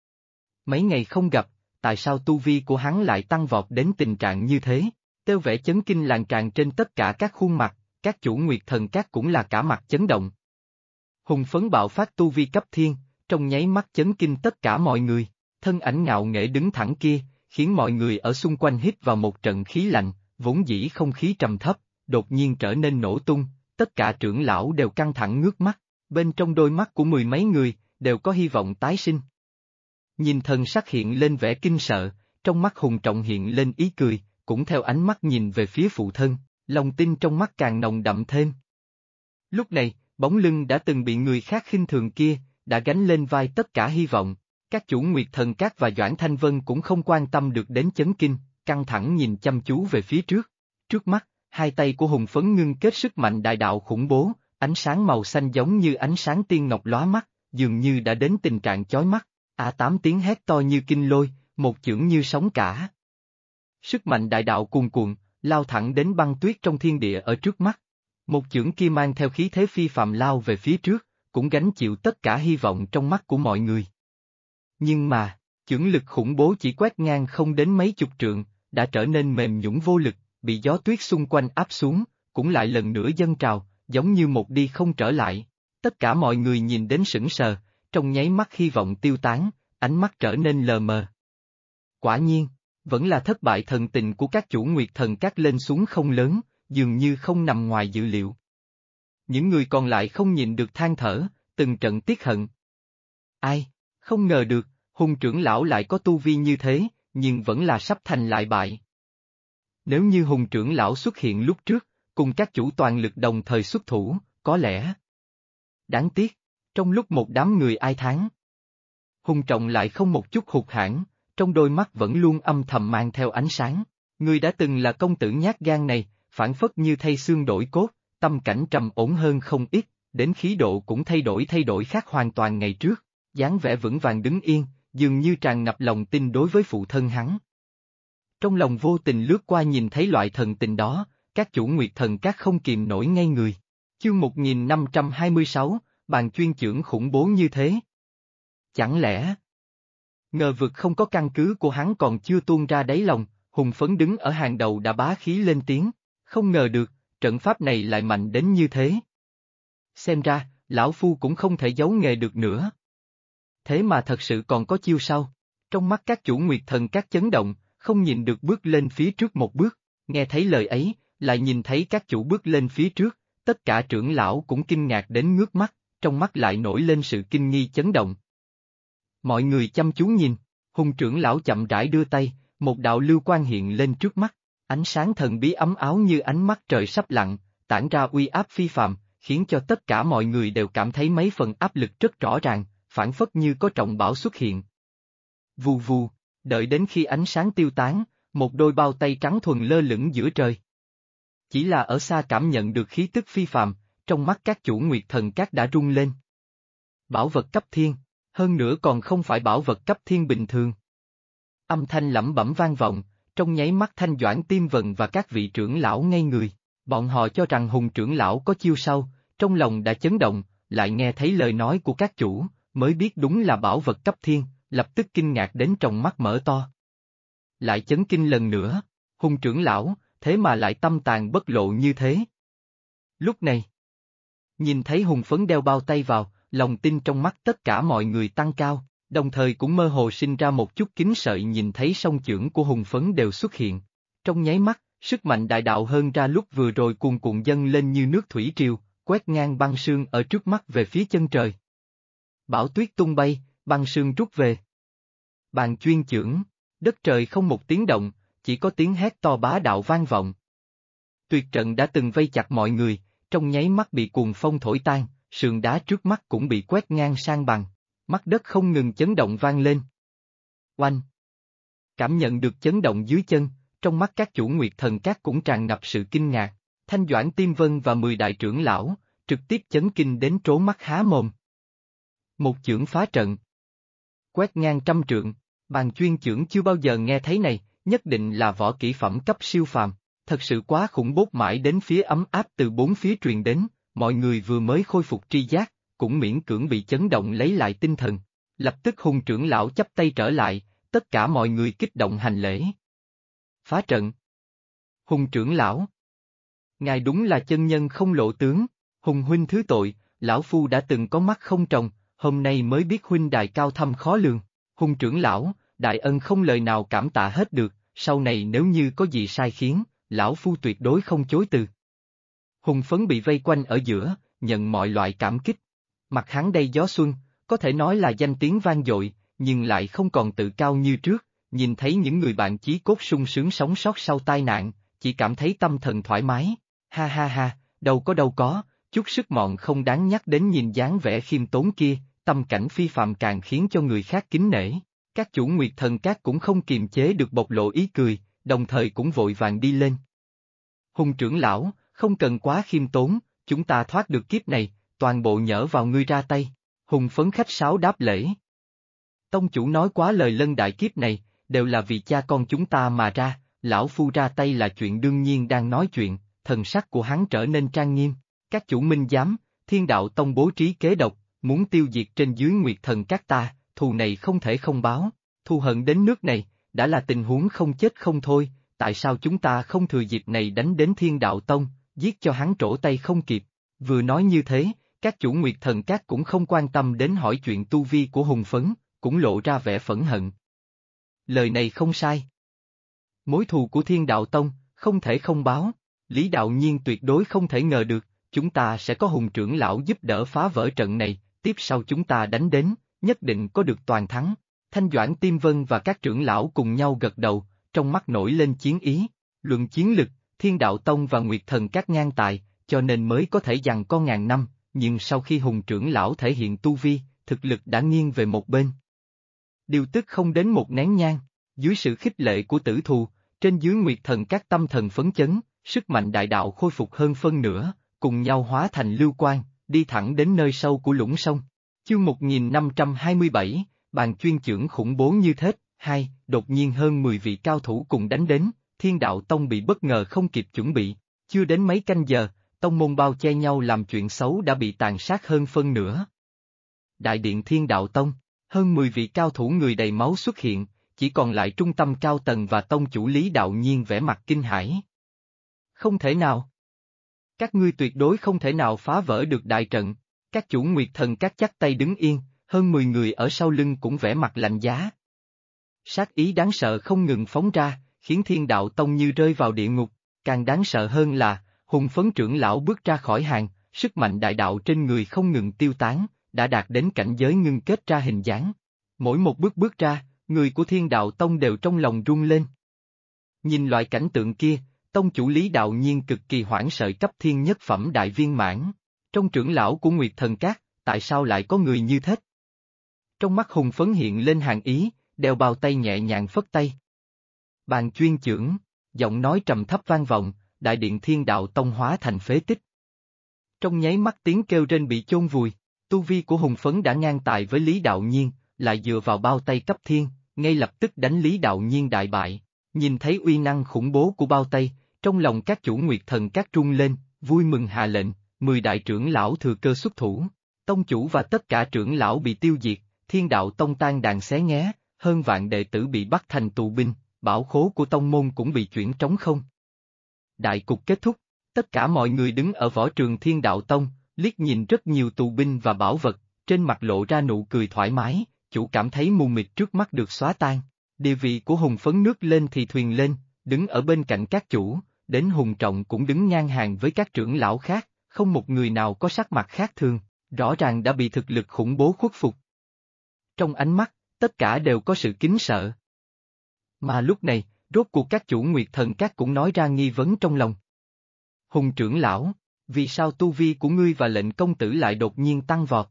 Mấy ngày không gặp, tại sao tu vi của hắn lại tăng vọt đến tình trạng như thế? Tiêu vẻ chấn kinh lan tràn trên tất cả các khuôn mặt, các chủ Nguyệt Thần các cũng là cả mặt chấn động. Hùng Phấn bạo phát tu vi cấp thiên, trong nháy mắt chấn kinh tất cả mọi người, thân ảnh ngạo nghễ đứng thẳng kia, khiến mọi người ở xung quanh hít vào một trận khí lạnh, vốn dĩ không khí trầm thấp, đột nhiên trở nên nổ tung, tất cả trưởng lão đều căng thẳng ngước mắt, bên trong đôi mắt của 10 mấy người, đều có hy vọng tái sinh. Nhìn thần sắc hiện lên vẻ kinh sợ, trong mắt Hùng Trọng hiện lên ý cười, cũng theo ánh mắt nhìn về phía phụ thân, lòng tin trong mắt càng nồng đậm thêm. Lúc này, bóng lưng đã từng bị người khác khinh thường kia, đã gánh lên vai tất cả hy vọng. Các chủ Nguyệt Thần Các và Doãn Thanh Vân cũng không quan tâm được đến chấn kinh, căng thẳng nhìn chăm chú về phía trước. Trước mắt, hai tay của Hùng Phấn ngưng kết sức mạnh đại đạo khủng bố, ánh sáng màu xanh giống như ánh sáng tiên ngọc lóa mắt, dường như đã đến tình trạng chói mắt. 8 tiếng hét to như kinh lôi, một chưởng như sóng cả. Sức mạnh đại đạo cuồn cuộn, lao thẳng đến băng tuyết trong thiên địa ở trước mắt. Một chưởng kia mang theo khí thế phi phàm lao về phía trước, cũng gánh chịu tất cả hy vọng trong mắt của mọi người. Nhưng mà, chưởng lực khủng bố chỉ quét ngang không đến mấy chục trượng, đã trở nên mềm nhũn vô lực, bị gió tuyết xung quanh áp xuống, cũng lại lần nữa dâng trào, giống như một đi không trở lại. Tất cả mọi người nhìn đến sững sờ, trong nháy mắt hy vọng tiêu tán, ánh mắt trở nên lờ mờ. Quả nhiên, vẫn là thất bại thần tình của các chủ Nguyệt Thần Các lên xuống không lớn, dường như không nằm ngoài dự liệu. Những người còn lại không nhìn được than thở, từng trận tiếc hận. Ai, không ngờ được, Hùng trưởng lão lại có tu vi như thế, nhưng vẫn là sắp thành lại bại. Nếu như Hùng trưởng lão xuất hiện lúc trước, cùng các chủ toàn lực đồng thời xuất thủ, có lẽ. Đáng tiếc, trong lúc một đám người ai thán. Hùng Trọng lại không một chút hụt hẫng, trong đôi mắt vẫn luôn âm thầm mang theo ánh sáng. Người đã từng là công tử nhát gan này, phản phất như thay xương đổi cốt, tâm cảnh trầm ổn hơn không ít, đến khí độ cũng thay đổi khác hoàn toàn ngày trước, dáng vẻ vững vàng đứng yên, dường như tràn ngập lòng tin đối với phụ thân hắn. Trong lòng vô tình lướt qua nhìn thấy loại thần tình đó, các chủ Nguyệt Thần Các không kìm nổi ngay người. Chương 1526, bàn chuyên chưởng khủng bố như thế. Chẳng lẽ ngờ vực không có căn cứ của hắn còn chưa tuôn ra đáy lòng, Hùng Phấn đứng ở hàng đầu đã bá khí lên tiếng, không ngờ được, trận pháp này lại mạnh đến như thế. Xem ra, lão phu cũng không thể giấu nghề được nữa. Thế mà thật sự còn có chiêu sau, trong mắt các chủ Nguyệt Thần Các chấn động, không nhìn được bước lên phía trước một bước, nghe thấy lời ấy, lại nhìn thấy các chủ bước lên phía trước, tất cả trưởng lão cũng kinh ngạc đến ngước mắt, trong mắt lại nổi lên sự kinh nghi chấn động. Mọi người chăm chú nhìn, Hùng trưởng lão chậm rãi đưa tay, một đạo lưu quang hiện lên trước mắt, ánh sáng thần bí ấm áo như ánh mắt trời sắp lặn, tản ra uy áp phi phàm, khiến cho tất cả mọi người đều cảm thấy mấy phần áp lực rất rõ ràng, phản phất như có trọng bão xuất hiện. Vù vù, đợi đến khi ánh sáng tiêu tán, một đôi bao tay trắng thuần lơ lửng giữa trời. Chỉ là ở xa cảm nhận được khí tức phi phàm, trong mắt các chủ Nguyệt Thần Các đã rung lên. Bảo vật cấp thiên, hơn nữa còn không phải bảo vật cấp thiên bình thường. Âm thanh lẩm bẩm vang vọng, trong nháy mắt Thanh Doãn Tiêm Vần và các vị trưởng lão ngây người, bọn họ cho rằng Hùng trưởng lão có chiêu sau, trong lòng đã chấn động, lại nghe thấy lời nói của các chủ, mới biết đúng là bảo vật cấp thiên, lập tức kinh ngạc đến tròng mắt mở to. Lại chấn kinh lần nữa, Hùng trưởng lão, thế mà lại tâm tàn bất lộ như thế. Lúc này, nhìn thấy Hùng Phấn đeo bao tay vào, lòng tin trong mắt tất cả mọi người tăng cao, đồng thời cũng mơ hồ sinh ra một chút kính sợ nhìn thấy song chưởng của Hùng Phấn đều xuất hiện. Trong nháy mắt, sức mạnh đại đạo hơn ra lúc vừa rồi cuồn cuộn dâng lên như nước thủy triều, quét ngang băng sương ở trước mắt về phía chân trời. Bão tuyết tung bay, băng sương rút về. Bàn chuyên chưởng, đất trời không một tiếng động, chỉ có tiếng hét to bá đạo vang vọng. Tuyệt trận đã từng vây chặt mọi người, trong nháy mắt bị cuồng phong thổi tan, sườn đá trước mắt cũng bị quét ngang sang bằng, mắt đất không ngừng chấn động vang lên. Oanh! Cảm nhận được chấn động dưới chân, trong mắt các chủ Nguyệt Thần Các cũng tràn ngập sự kinh ngạc, Thanh Doãn Tiêm Vân và 10 đại trưởng lão, trực tiếp chấn kinh đến trố mắt há mồm. Một chưởng phá trận. Quét ngang trăm trượng, bàn chuyên chưởng chưa bao giờ nghe thấy này, nhất định là võ kỹ phẩm cấp siêu phàm, thật sự quá khủng bố mãi đến phía ấm áp từ bốn phía truyền đến, mọi người vừa mới khôi phục tri giác, cũng miễn cưỡng bị chấn động lấy lại tinh thần. Lập tức Hùng trưởng lão chắp tay trở lại, tất cả mọi người kích động hành lễ. Phá trận. Hùng trưởng lão. Ngài đúng là chân nhân không lộ tướng, Hùng huynh thứ tội, lão phu đã từng có mắt không tròng, hôm nay mới biết huynh đài cao thâm khó lường. Hùng trưởng lão, đại ân không lời nào cảm tạ hết được, sau này nếu như có gì sai khiến, lão phu tuyệt đối không chối từ. Hùng Phấn bị vây quanh ở giữa, nhận mọi loại cảm kích. Mặt hắn đầy gió xuân, có thể nói là danh tiếng vang dội, nhưng lại không còn tự cao như trước, nhìn thấy những người bạn chí cốt sung sướng sống sót sau tai nạn, chỉ cảm thấy tâm thần thoải mái. Ha ha ha, đâu có, chút sức mọn không đáng nhắc đến nhìn dáng vẻ khiêm tốn kia, tâm cảnh phi phàm càng khiến cho người khác kính nể. Các chủ Nguyệt Thần Các cũng không kiềm chế được bộc lộ ý cười, đồng thời cũng vội vàng đi lên. Hùng trưởng lão, không cần quá khiêm tốn, chúng ta thoát được kiếp này, toàn bộ nhỡ vào ngươi ra tay. Hùng Phấn khách sáo đáp lễ. Tông chủ nói quá lời lân đại kiếp này, đều là vì cha con chúng ta mà ra, lão phu ra tay là chuyện đương nhiên đang nói chuyện, thần sắc của hắn trở nên trang nghiêm. Các chủ minh giám, Thiên Đạo Tông bố trí kế độc, muốn tiêu diệt trên dưới Nguyệt Thần Các ta, thù này không thể không báo, thù hận đến nước này, đã là tình huống không chết không thôi, tại sao chúng ta không thừa dịp này đánh đến Thiên Đạo Tông, giết cho hắn trổ tay không kịp. Vừa nói như thế, các chủ Nguyệt Thần Các cũng không quan tâm đến hỏi chuyện tu vi của Hùng Phấn, cũng lộ ra vẻ phẫn hận. Lời này không sai. Mối thù của Thiên Đạo Tông, không thể không báo, Lý Đạo Nhiên tuyệt đối không thể ngờ được, chúng ta sẽ có Hùng trưởng lão giúp đỡ phá vỡ trận này, tiếp sau chúng ta đánh đến, nhất định có được toàn thắng. Thanh Doãn Tiêm Vân và các trưởng lão cùng nhau gật đầu, trong mắt nổi lên chiến ý, luận chiến lực, Thiên Đạo Tông và Nguyệt Thần Các ngang tài, cho nên mới có thể giằng co ngàn năm, nhưng sau khi Hùng trưởng lão thể hiện tu vi, thực lực đã nghiêng về một bên. Điều tức không đến một nén nhang, dưới sự khích lệ của tử thù, trên dưới Nguyệt Thần Các tâm thần phấn chấn, sức mạnh đại đạo khôi phục hơn phân nửa, cùng nhau hóa thành lưu quang, đi thẳng đến nơi sâu của lũng sông. Chương 1527, bàn chuyên chưởng khủng bố như thết, đột nhiên hơn 10 vị cao thủ cùng đánh đến, Thiên Đạo Tông bị bất ngờ không kịp chuẩn bị, chưa đến mấy canh giờ, tông môn bao che nhau làm chuyện xấu đã bị tàn sát hơn phân nửa. Đại điện Thiên Đạo Tông, hơn 10 vị cao thủ người đầy máu xuất hiện, chỉ còn lại trung tâm cao tầng và tông chủ Lý Đạo Nhiên vẻ mặt kinh hãi. Không thể nào. Các ngươi tuyệt đối không thể nào phá vỡ được đại trận, các chủ Nguyệt Thần Các chắp tay đứng yên, hơn 10 người ở sau lưng cũng vẻ mặt lạnh giá. Sát ý đáng sợ không ngừng phóng ra, khiến Thiên Đạo Tông như rơi vào địa ngục, càng đáng sợ hơn là, Hùng Phấn trưởng lão bước ra khỏi hàng, sức mạnh đại đạo trên người không ngừng tiêu tán, đã đạt đến cảnh giới ngưng kết ra hình dáng. Mỗi một bước ra, người của Thiên Đạo Tông đều trong lòng run lên. Nhìn loại cảnh tượng kia, tông chủ Lý Đạo Nhiên cực kỳ hoảng sợ cấp thiên nhất phẩm đại viên mãn. Trong trưởng lão của Nguyệt Thần Các, tại sao lại có người như thế? Trong mắt Hùng Phấn hiện lên hàng ý, đeo bao tay nhẹ nhàng phất tay. Bàn chuyên chưởng, giọng nói trầm thấp vang vọng, đại điện Thiên Đạo Tông hóa thành phế tích. Trong nháy mắt tiếng kêu rên bị chôn vùi, tu vi của Hùng Phấn đã ngang tài với Lý Đạo Nhiên, lại dựa vào bao tay cấp thiên, ngay lập tức đánh Lý Đạo Nhiên đại bại. Nhìn thấy uy năng khủng bố của bao tay, trong lòng các chủ Nguyệt Thần Các rung lên, vui mừng hạ lệnh, 10 đại trưởng lão thừa cơ xuất thủ. Tông chủ và tất cả trưởng lão bị tiêu diệt, Thiên Đạo Tông tan đàn xé nghé, hơn vạn đệ tử bị bắt thành tù binh, bảo khố của tông môn cũng bị chuyển trống không. Đại cục kết thúc, tất cả mọi người đứng ở võ trường Thiên Đạo Tông, liếc nhìn rất nhiều tù binh và bảo vật, trên mặt lộ ra nụ cười thoải mái, chủ cảm thấy mù mịt trước mắt được xóa tan. Địa vị của Hùng Phấn nước lên thì thuyền lên, đứng ở bên cạnh các chủ, đến Hùng Trọng cũng đứng ngang hàng với các trưởng lão khác, không một người nào có sắc mặt khác thường, rõ ràng đã bị thực lực khủng bố khuất phục. Trong ánh mắt, tất cả đều có sự kính sợ. Mà lúc này, rốt cuộc các chủ Nguyệt Thần Các cũng nói ra nghi vấn trong lòng. Hùng trưởng lão, vì sao tu vi của ngươi và lệnh công tử lại đột nhiên tăng vọt?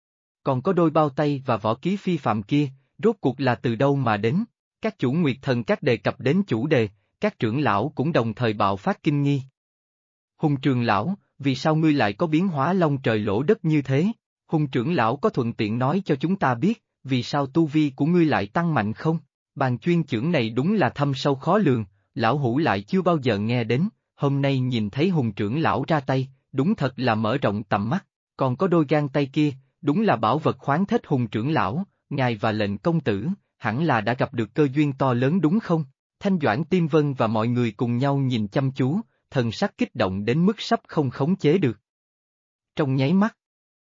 Còn có đôi bao tay và võ ký phi phạm kia, rốt cuộc là từ đâu mà đến? Các chủ Nguyệt Thần Các đề cập đến chủ đề, các trưởng lão cũng đồng thời bạo phát kinh nghi. Hùng trưởng lão, vì sao ngươi lại có biến hóa long trời lỗ đất như thế? Hùng trưởng lão có thuận tiện nói cho chúng ta biết, vì sao tu vi của ngươi lại tăng mạnh không? Bàn chuyên chưởng này đúng là thâm sâu khó lường, lão hủ lại chưa bao giờ nghe đến, hôm nay nhìn thấy Hùng trưởng lão ra tay, đúng thật là mở rộng tầm mắt, còn có đôi gang tay kia, đúng là bảo vật khoáng thết Hùng trưởng lão, ngài và lệnh công tử, hẳn là đã gặp được cơ duyên to lớn đúng không? Thanh Doãn Tiêm Vân và mọi người cùng nhau nhìn chăm chú, thần sắc kích động đến mức sắp không khống chế được. Trong nháy mắt,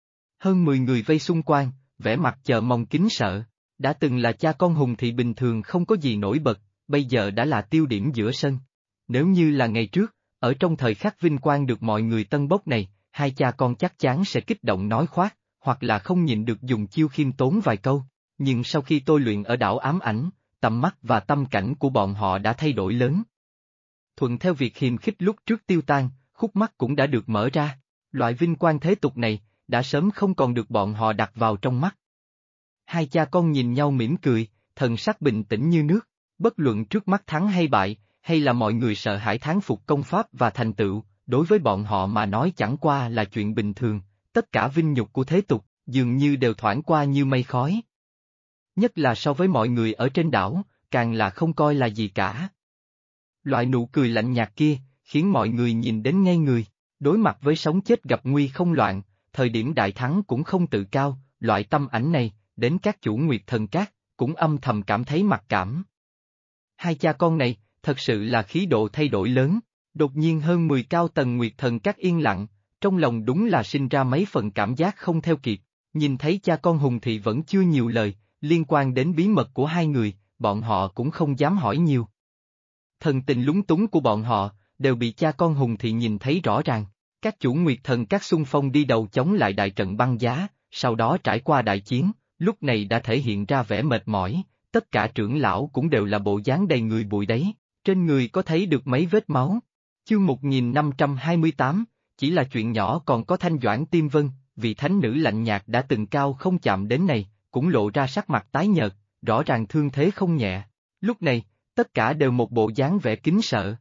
hơn 10 người vây xung quanh, vẻ mặt chờ mong kính sợ, đã từng là cha con Hùng thì bình thường không có gì nổi bật, bây giờ đã là tiêu điểm giữa sân. Nếu như là ngày trước, ở trong thời khắc vinh quang được mọi người tân bốc này, hai cha con chắc chắn sẽ kích động nói khoác, hoặc là không nhịn được dùng chiêu khiêm tốn vài câu, nhưng sau khi tôi luyện ở đảo ám ảnh, tầm mắt và tâm cảnh của bọn họ đã thay đổi lớn. Thuận theo việc hiềm khích lúc trước tiêu tan, khúc mắc cũng đã được mở ra, loại vinh quang thế tục này, đã sớm không còn được bọn họ đặt vào trong mắt. Hai cha con nhìn nhau mỉm cười, thần sắc bình tĩnh như nước, bất luận trước mắt thắng hay bại, hay là mọi người sợ hãi thán phục công pháp và thành tựu, đối với bọn họ mà nói chẳng qua là chuyện bình thường, tất cả vinh nhục của thế tục, dường như đều thoảng qua như mây khói. Nhất là so với mọi người ở trên đảo, càng là không coi là gì cả. Loại nụ cười lạnh nhạt kia, khiến mọi người nhìn đến ngây người, đối mặt với sống chết gặp nguy không loạn, thời điểm đại thắng cũng không tự cao, loại tâm ảnh này, đến các chủ Nguyệt Thần Các, cũng âm thầm cảm thấy mặc cảm. Hai cha con này, thật sự là khí độ thay đổi lớn, đột nhiên hơn 10 cao tầng Nguyệt Thần Các yên lặng, trong lòng đúng là sinh ra mấy phần cảm giác không theo kịp, nhìn thấy cha con Hùng thì vẫn chưa nhiều lời, liên quan đến bí mật của hai người, bọn họ cũng không dám hỏi nhiều. Thần tình lúng túng của bọn họ, đều bị cha con Hùng thì nhìn thấy rõ ràng, các chủ Nguyệt Thần Các xung phong đi đầu chống lại đại trận băng giá, sau đó trải qua đại chiến, lúc này đã thể hiện ra vẻ mệt mỏi, tất cả trưởng lão cũng đều là bộ dáng đầy người bụi đấy, trên người có thấy được mấy vết máu. Chương 1528, chỉ là chuyện nhỏ còn có Thanh Doãn Tiêm Vân, vị thánh nữ lạnh nhạt đã từng cao không chạm đến này, cũng lộ ra sắc mặt tái nhợt, rõ ràng thương thế không nhẹ. Lúc này, tất cả đều một bộ dáng vẻ kính sợ.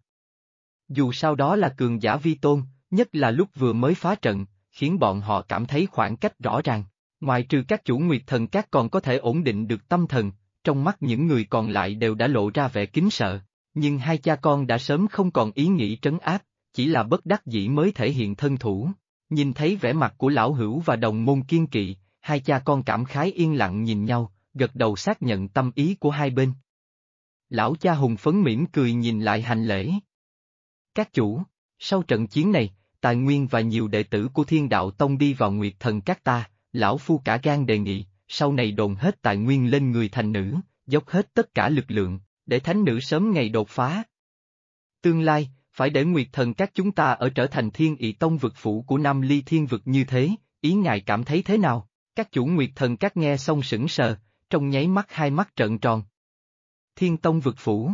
Dù sao đó là cường giả vi tôn, nhất là lúc vừa mới phá trận, khiến bọn họ cảm thấy khoảng cách rõ ràng. Ngoài trừ các chủ Nguyệt Thần Các còn có thể ổn định được tâm thần, trong mắt những người còn lại đều đã lộ ra vẻ kính sợ. Nhưng hai cha con đã sớm không còn ý nghĩ trấn áp, chỉ là bất đắc dĩ mới thể hiện thân thủ. Nhìn thấy vẻ mặt của lão hữu và đồng môn kiên kỵ, hai cha con cảm khái yên lặng nhìn nhau, gật đầu xác nhận tâm ý của hai bên. Lão cha Hùng Phấn mỉm cười nhìn lại hành lễ. Các chủ, sau trận chiến này, tài nguyên và nhiều đệ tử của Thiên Đạo Tông đi vào Nguyệt Thần Các ta, lão phu cả gan đề nghị, sau này dồn hết tài nguyên lên người thành nữ, dốc hết tất cả lực lượng, để thánh nữ sớm ngày đột phá. Tương lai, phải để Nguyệt Thần Các chúng ta ở trở thành Thiên Ị Tông vực phủ của Nam Ly Thiên vực như thế, ý ngài cảm thấy thế nào? Các chủ Nguyệt Thần Các nghe xong sững sờ, trong nháy mắt hai mắt trợn tròn. Thiên Tông vực phủ.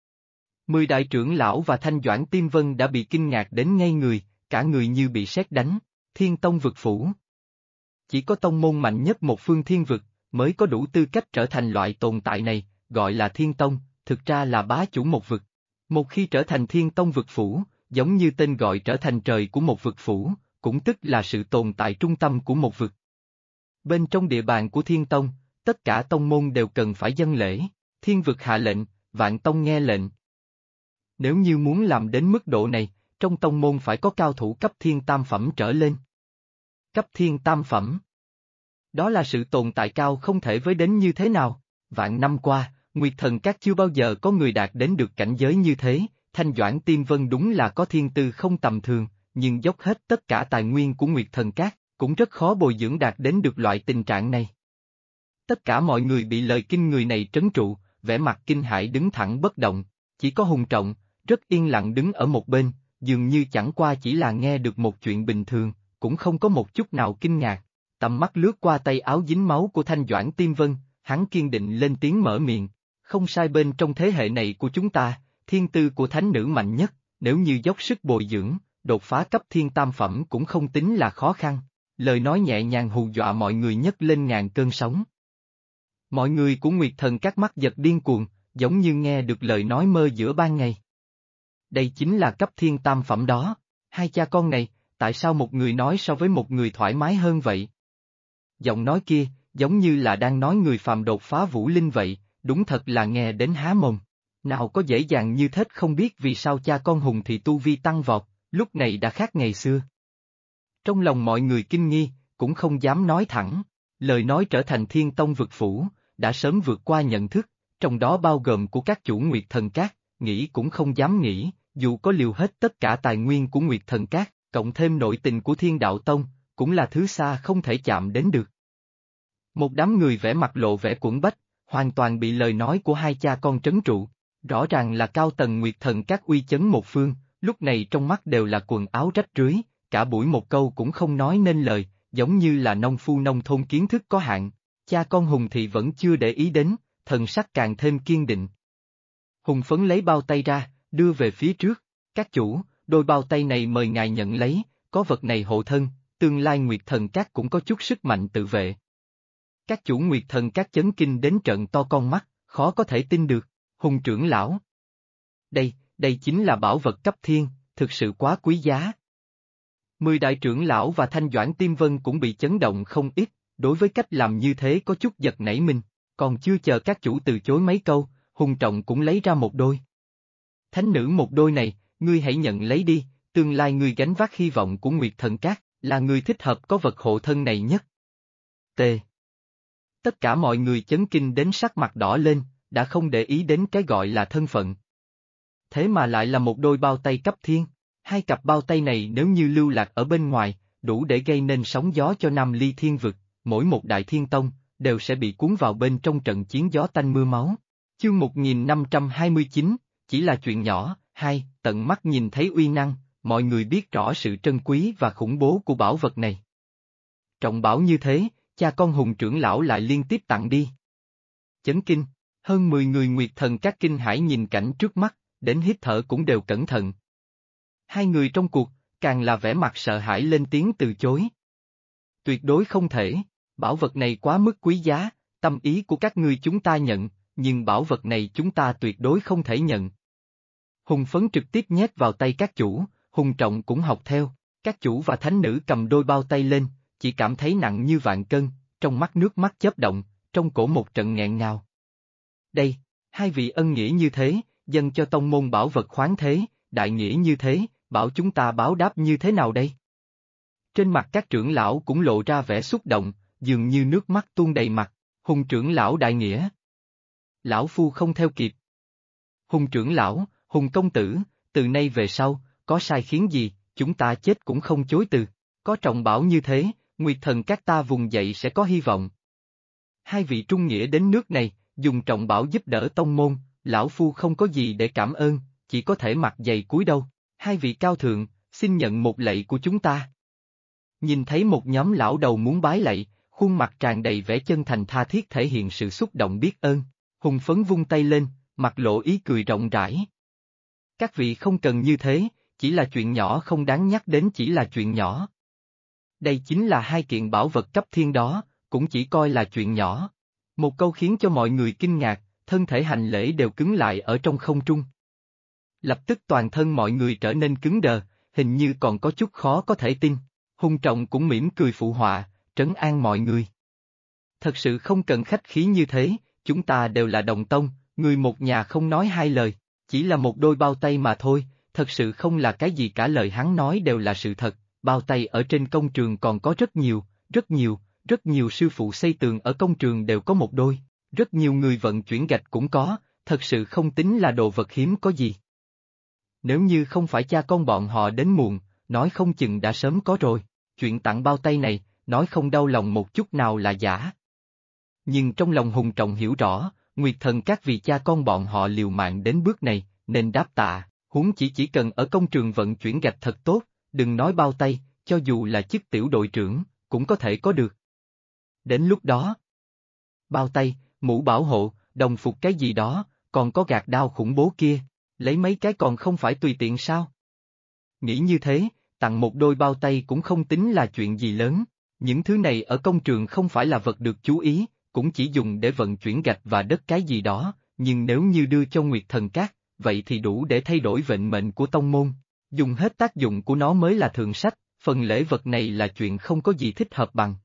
10 đại trưởng lão và Thanh Doãn Tiêm Vân đã bị kinh ngạc đến ngây người, cả người như bị sét đánh. Thiên Tông vực phủ. Chỉ có tông môn mạnh nhất một phương thiên vực, mới có đủ tư cách trở thành loại tồn tại này, gọi là Thiên Tông, thực ra là bá chủ một vực. Một khi trở thành Thiên Tông vực phủ, giống như tên gọi trở thành trời của một vực phủ, cũng tức là sự tồn tại trung tâm của một vực. Bên trong địa bàn của Thiên Tông, tất cả tông môn đều cần phải dâng lễ, thiên vực hạ lệnh, vạn tông nghe lệnh. Nếu như muốn làm đến mức độ này, trong tông môn phải có cao thủ cấp thiên tam phẩm trở lên. Cấp thiên tam phẩm. Đó là sự tồn tại cao không thể với đến như thế nào. Vạn năm qua, Nguyệt Thần Các chưa bao giờ có người đạt đến được cảnh giới như thế, Thanh Doãn Tiên Vân đúng là có thiên tư không tầm thường, nhưng dốc hết tất cả tài nguyên của Nguyệt Thần Các, cũng rất khó bồi dưỡng đạt đến được loại tình trạng này. Tất cả mọi người bị lời kinh người này trấn trụ, vẻ mặt kinh hãi đứng thẳng bất động, chỉ có Hùng Trọng, rất yên lặng đứng ở một bên, dường như chẳng qua chỉ là nghe được một chuyện bình thường, cũng không có một chút nào kinh ngạc. Tầm mắt lướt qua tay áo dính máu của Thanh Doãn Tiên Vân, hắn kiên định lên tiếng mở miệng, không sai, bên trong thế hệ này của chúng ta, thiên tư của thánh nữ mạnh nhất, nếu như dốc sức bồi dưỡng, đột phá cấp thiên tam phẩm cũng không tính là khó khăn. Lời nói nhẹ nhàng hù dọa mọi người nhấc lên ngàn cơn sóng. Mọi người của Nguyệt Thần Các mắt giật điên cuồng, giống như nghe được lời nói mơ giữa ban ngày. Đây chính là cấp thiên tam phẩm đó, hai cha con này, tại sao một người nói so với một người thoải mái hơn vậy? Giọng nói kia, giống như là đang nói người phàm đột phá vũ linh vậy, đúng thật là nghe đến há mồm. Nào có dễ dàng như thế, không biết vì sao cha con Hùng thì tu vi tăng vọt, lúc này đã khác ngày xưa. Trong lòng mọi người kinh nghi, cũng không dám nói thẳng, lời nói trở thành thiên tông vực phủ, đã sớm vượt qua nhận thức, trong đó bao gồm của các chủ Nguyệt Thần Các, nghĩ cũng không dám nghĩ, dù có liều hết tất cả tài nguyên của Nguyệt Thần Các, cộng thêm nội tình của Thiên Đạo Tông, cũng là thứ xa không thể chạm đến được. Một đám người vẻ mặt lộ vẻ quẫn bách, hoàn toàn bị lời nói của hai cha con trấn trụ, rõ ràng là cao tầng Nguyệt Thần Các uy chấn một phương, lúc này trong mắt đều là quần áo rách rưới, cả buổi một câu cũng không nói nên lời, giống như là nông phu nông thôn kiến thức có hạn. Cha con Hùng thì vẫn chưa để ý đến, thần sắc càng thêm kiên định. Hùng phấn lấy bao tay ra, đưa về phía trước, các chủ, đôi bao tay này mời ngài nhận lấy, có vật này hộ thân, tương lai Nguyệt Thần Các cũng có chút sức mạnh tự vệ. Các chủ Nguyệt Thần Các chấn kinh đến trợn to con mắt, khó có thể tin được, Hùng trưởng lão. Đây chính là bảo vật cấp thiên, thực sự quá quý giá. 10 đại trưởng lão và Thanh Doãn Tiên Vân cũng bị chấn động không ít, đối với cách làm như thế có chút giật nảy mình, còn chưa chờ các chủ từ chối mấy câu, Hùng Trọng cũng lấy ra một đôi. Thánh nữ một đôi này, ngươi hãy nhận lấy đi, tương lai ngươi gánh vác hy vọng của Nguyệt Thần Các, là người thích hợp có vật hộ thân này nhất. T. Tất cả mọi người chấn kinh đến sắc mặt đỏ lên, đã không để ý đến cái gọi là thân phận. Thế mà lại là một đôi bao tay cấp thiên, hai cặp bao tay này nếu như lưu lạc ở bên ngoài, đủ để gây nên sóng gió cho Nam Ly Thiên Vực, mỗi một đại thiên tông, đều sẽ bị cuốn vào bên trong trận chiến gió tanh mưa máu. Chương 1529, chỉ là chuyện nhỏ, hai, tận mắt nhìn thấy uy năng, mọi người biết rõ sự trân quý và khủng bố của bảo vật này. Trọng bảo như thế, cha con Hùng trưởng lão lại liên tiếp tặng đi. Chấn kinh, hơn 10 người Nguyệt Thần Các kinh hãi nhìn cảnh trước mắt, đến hít thở cũng đều cẩn thận. Hai người trong cuộc, càng là vẻ mặt sợ hãi lên tiếng từ chối. Tuyệt đối không thể, bảo vật này quá mức quý giá, tâm ý của các ngươi chúng ta nhận, nhưng bảo vật này chúng ta tuyệt đối không thể nhận. Hùng phấn trực tiếp nhét vào tay các chủ, Hùng Trọng cũng học theo, các chủ và thánh nữ cầm đôi bao tay lên, chỉ cảm thấy nặng như vạn cân, trong mắt nước mắt chớp động, trong cổ một trận nghẹn ngào. Đây, hai vị ân nghĩa như thế, dâng cho tông môn bảo vật khoáng thế, đại nghĩa như thế, bảo chúng ta báo đáp như thế nào đây? Trên mặt các trưởng lão cũng lộ ra vẻ xúc động, dường như nước mắt tuôn đầy mặt, Hùng trưởng lão đại nghĩa. Lão phu không theo kịp. Hùng trưởng lão, Hùng công tử, từ nay về sau, có sai khiến gì, chúng ta chết cũng không chối từ, có trọng bảo như thế, Nguyệt Thần Các ta vùng dậy sẽ có hy vọng. Hai vị trung nghĩa đến nước này, dùng trọng bảo giúp đỡ tông môn, lão phu không có gì để cảm ơn, chỉ có thể mặt dày cúi đầu. Hai vị cao thượng, xin nhận một lạy của chúng ta. Nhìn thấy một nhóm lão đầu muốn bái lạy, khuôn mặt tràn đầy vẻ chân thành tha thiết thể hiện sự xúc động biết ơn, Hùng phấn vung tay lên, mặt lộ ý cười rộng rãi. Các vị không cần như thế, chỉ là chuyện nhỏ không đáng nhắc đến, chỉ là chuyện nhỏ. Đây chính là hai kiện bảo vật cấp thiên đó, cũng chỉ coi là chuyện nhỏ. Một câu khiến cho mọi người kinh ngạc, thân thể hành lễ đều cứng lại ở trong không trung. Lập tức toàn thân mọi người trở nên cứng đờ, hình như còn có chút khó có thể tin. Hùng Trọng cũng mỉm cười phụ họa, trấn an mọi người. Thật sự không cần khách khí như thế, chúng ta đều là đồng tông, người một nhà không nói hai lời, chỉ là một đôi bao tay mà thôi, thật sự không là cái gì cả, lời hắn nói đều là sự thật, bao tay ở trên công trường còn có rất nhiều, Rất nhiều sư phụ xây tường ở công trường đều có một đôi, rất nhiều người vận chuyển gạch cũng có, thật sự không tính là đồ vật hiếm có gì. Nếu như không phải cha con bọn họ đến muộn, nói không chừng đã sớm có rồi, chuyện tặng bao tay này, nói không đau lòng một chút nào là giả. Nhưng trong lòng Hùng Trọng hiểu rõ, Nguyệt Thần Các vì cha con bọn họ liều mạng đến bước này, nên đáp tạ, huống chỉ cần ở công trường vận chuyển gạch thật tốt, đừng nói bao tay, cho dù là chức tiểu đội trưởng, cũng có thể có được. Đến lúc đó, bao tay, mũ bảo hộ, đồng phục cái gì đó, còn có gạt đao khủng bố kia, lấy mấy cái còn không phải tùy tiện sao? Nghĩ như thế, tặng một đôi bao tay cũng không tính là chuyện gì lớn, những thứ này ở công trường không phải là vật được chú ý, cũng chỉ dùng để vận chuyển gạch và đất cái gì đó, nhưng nếu như đưa cho Nguyệt Thần Các, vậy thì đủ để thay đổi vận mệnh của tông môn. Dùng hết tác dụng của nó mới là thượng sách, phần lễ vật này là chuyện không có gì thích hợp bằng.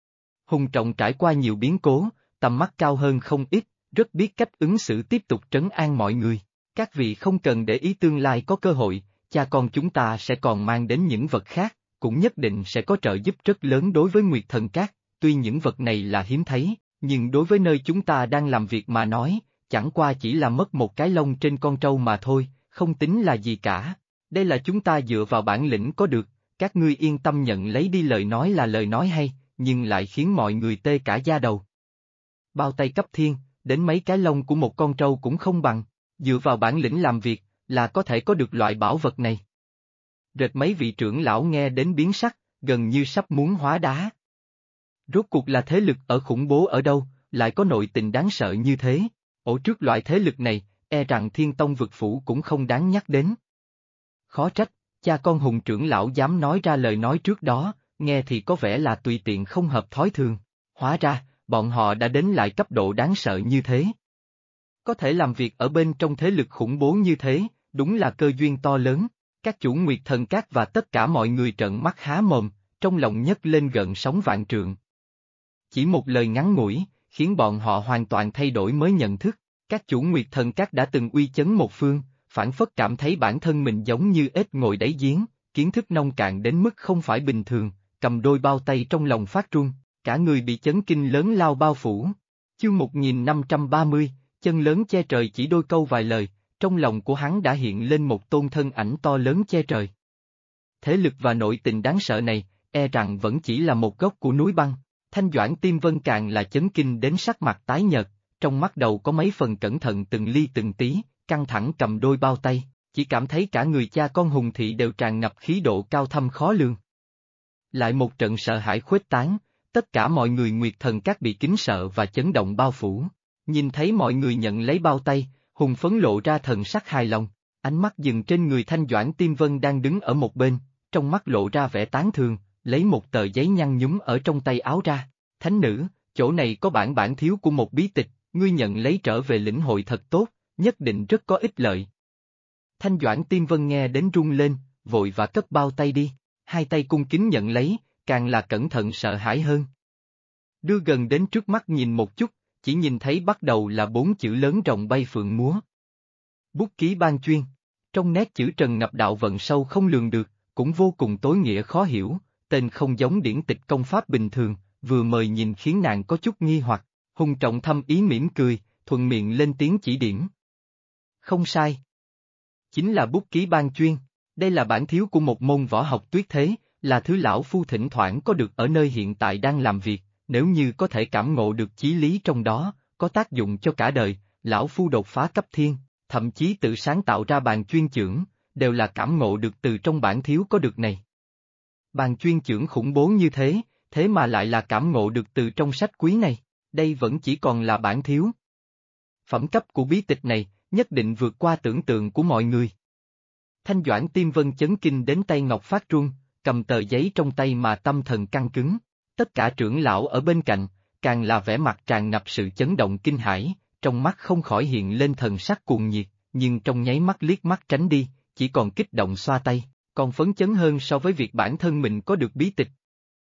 Hùng Trọng trải qua nhiều biến cố, tầm mắt cao hơn không ít, rất biết cách ứng xử tiếp tục trấn an mọi người. Các vị không cần để ý tương lai có cơ hội, cha con chúng ta sẽ còn mang đến những vật khác, cũng nhất định sẽ có trợ giúp rất lớn đối với Nguyệt Thần Các, tuy những vật này là hiếm thấy, nhưng đối với nơi chúng ta đang làm việc mà nói, chẳng qua chỉ là mất một cái lông trên con trâu mà thôi, không tính là gì cả. Đây là chúng ta dựa vào bản lĩnh có được, các ngươi yên tâm nhận lấy đi, lời nói là lời nói hay, nhưng lại khiến mọi người tê cả da đầu. Bao tay cấp thiên, đến mấy cái lông của một con trâu cũng không bằng, dựa vào bản lĩnh làm việc, là có thể có được loại bảo vật này. Rệt mấy vị trưởng lão nghe đến biến sắc, gần như sắp muốn hóa đá. Rốt cuộc là thế lực ở khủng bố ở đâu, lại có nội tình đáng sợ như thế, ổ trước loại thế lực này, e rằng Thiên Tông vực phủ cũng không đáng nhắc đến. Khó trách, cha con Hùng trưởng lão dám nói ra lời nói trước đó, nghe thì có vẻ là tùy tiện không hợp thói thường, hóa ra, bọn họ đã đến lại cấp độ đáng sợ như thế. Có thể làm việc ở bên trong thế lực khủng bố như thế, đúng là cơ duyên to lớn, các chủ Nguyệt Thần Các và tất cả mọi người trợn mắt há mồm, trong lòng nhấc lên gợn sóng vạn trượng. Chỉ một lời ngắn ngủi, khiến bọn họ hoàn toàn thay đổi mới nhận thức, các chủ Nguyệt Thần Các đã từng uy chấn một phương, phản phất cảm thấy bản thân mình giống như ếch ngồi đáy giếng, kiến thức nông cạn đến mức không phải bình thường, cầm đôi bao tay trong lòng phát run, cả người bị chấn kinh lớn lao bao phủ. Chương 1530, chân lớn che trời, chỉ đôi câu vài lời, trong lòng của hắn đã hiện lên một tôn thân ảnh to lớn che trời. Thế lực và nội tình đáng sợ này, e rằng vẫn chỉ là một gốc của núi băng. Thanh Doãn Tim Vân càng là chấn kinh đến sắc mặt tái nhợt, trong mắt đầu có mấy phần cẩn thận từng ly từng tí, căng thẳng cầm đôi bao tay, chỉ cảm thấy cả người cha con Hùng Thị đều tràn ngập khí độ cao thâm khó lường. Lại một trận sợ hãi khuếch tán, tất cả mọi người Nguyệt Thần Các bị kính sợ và chấn động bao phủ. Nhìn thấy mọi người nhận lấy bao tay, Hùng phấn lộ ra thần sắc hài lòng, ánh mắt dừng trên người Thanh Doãn Tim Vân đang đứng ở một bên, trong mắt lộ ra vẻ tán thường, lấy một tờ giấy nhăn nhúm ở trong tay áo ra. Thánh nữ, chỗ này có bản thiếu của một bí tịch, ngươi nhận lấy trở về lĩnh hội thật tốt, nhất định rất có ích lợi. Thanh Doãn Tim Vân nghe đến run lên, vội và cất bao tay đi, hai tay cung kính nhận lấy, càng là cẩn thận sợ hãi hơn. Đưa gần đến trước mắt nhìn một chút, chỉ nhìn thấy bắt đầu là 4 chữ lớn rồng bay phượng múa. Bút ký ban chuyên, trong nét chữ trần ngập đạo vận sâu không lường được, cũng vô cùng tối nghĩa khó hiểu, tên không giống điển tịch công pháp bình thường, vừa mời nhìn khiến nàng có chút nghi hoặc. Hùng Trọng thâm ý mỉm cười, thuận miệng lên tiếng chỉ điểm. Không sai. Chính là bút ký ban chuyên, đây là bản thiếu của một môn võ học tuyệt thế, là thứ lão phu thỉnh thoảng có được ở nơi hiện tại đang làm việc, nếu như có thể cảm ngộ được chí lý trong đó, có tác dụng cho cả đời, lão phu đột phá cấp thiên, thậm chí tự sáng tạo ra bàn chuyên chưởng, đều là cảm ngộ được từ trong bản thiếu có được này. Bàn chuyên chưởng khủng bố như thế, thế mà lại là cảm ngộ được từ trong sách quý này, đây vẫn chỉ còn là bản thiếu. Phẩm cấp của bí tịch này, nhất định vượt qua tưởng tượng của mọi người. Thanh Doãn Tim Vân chấn kinh đến tay ngọc phát run, cầm tờ giấy trong tay mà tâm thần căng cứng. Tất cả trưởng lão ở bên cạnh, càng là vẻ mặt tràn ngập sự chấn động kinh hãi, trong mắt không khỏi hiện lên thần sắc cuồng nhiệt, nhưng trong nháy mắt liếc mắt tránh đi, chỉ còn kích động xoa tay, còn phấn chấn hơn so với việc bản thân mình có được bí tịch.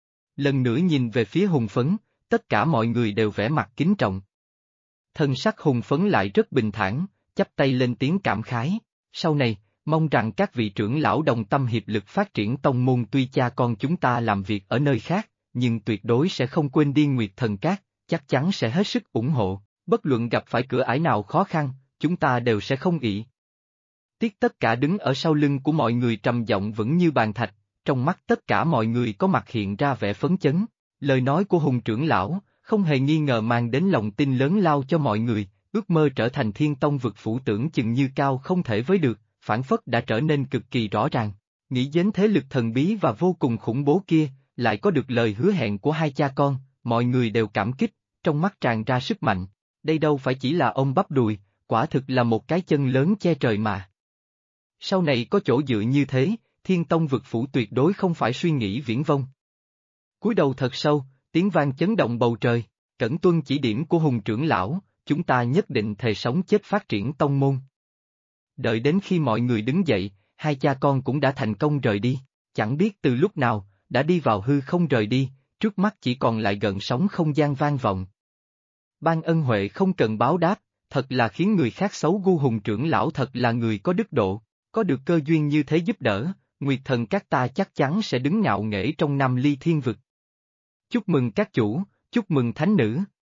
Lần nữa nhìn về phía Hùng Phấn, tất cả mọi người đều vẻ mặt kính trọng. Thân sắc Hùng Phấn lại rất bình thản, chắp tay lên tiếng cảm khái, sau này, mong rằng các vị trưởng lão đồng tâm hiệp lực phát triển tông môn, tuy cha con chúng ta làm việc ở nơi khác, nhưng tuyệt đối sẽ không quên đi Nguyệt Thần Các, chắc chắn sẽ hết sức ủng hộ, bất luận gặp phải cửa ải nào khó khăn, chúng ta đều sẽ không ị. Tiếc tất cả đứng ở sau lưng của mọi người trầm giọng vững như bàn thạch, trong mắt tất cả mọi người có mặt hiện ra vẻ phấn chấn. Lời nói của Hùng trưởng lão, không hề nghi ngờ mang đến lòng tin lớn lao cho mọi người, ước mơ trở thành Thiên Tông vực phủ tưởng chừng như cao không thể với được, phản phất đã trở nên cực kỳ rõ ràng. Nghĩ đến thế lực thần bí và vô cùng khủng bố kia, lại có được lời hứa hẹn của hai cha con, mọi người đều cảm kích, trong mắt tràn ra sức mạnh. Đây đâu phải chỉ là ông bắp đùi, quả thực là một cái chân lớn che trời mà. Sau này có chỗ dựa như thế, Thiên Tông vực phủ tuyệt đối không phải suy nghĩ viển vông. Cúi đầu thật sâu, tiếng vang chấn động bầu trời, cẩn tuân chỉ điểm của Hùng trưởng lão, chúng ta nhất định thề sống chết phát triển tông môn. Đợi đến khi mọi người đứng dậy, hai cha con cũng đã thành công rời đi, chẳng biết từ lúc nào, đã đi vào hư không rời đi, trước mắt chỉ còn lại gợn sóng không gian vang vọng. Ban ân huệ không cần báo đáp, thật là khiến người khác xấu gu. Hùng trưởng lão thật là người có đức độ, có được cơ duyên như thế giúp đỡ, Nguyệt Thần Các ta chắc chắn sẽ đứng ngạo nghễ trong Nam Ly Thiên Vực. Chúc mừng các chủ, chúc mừng thánh nữ.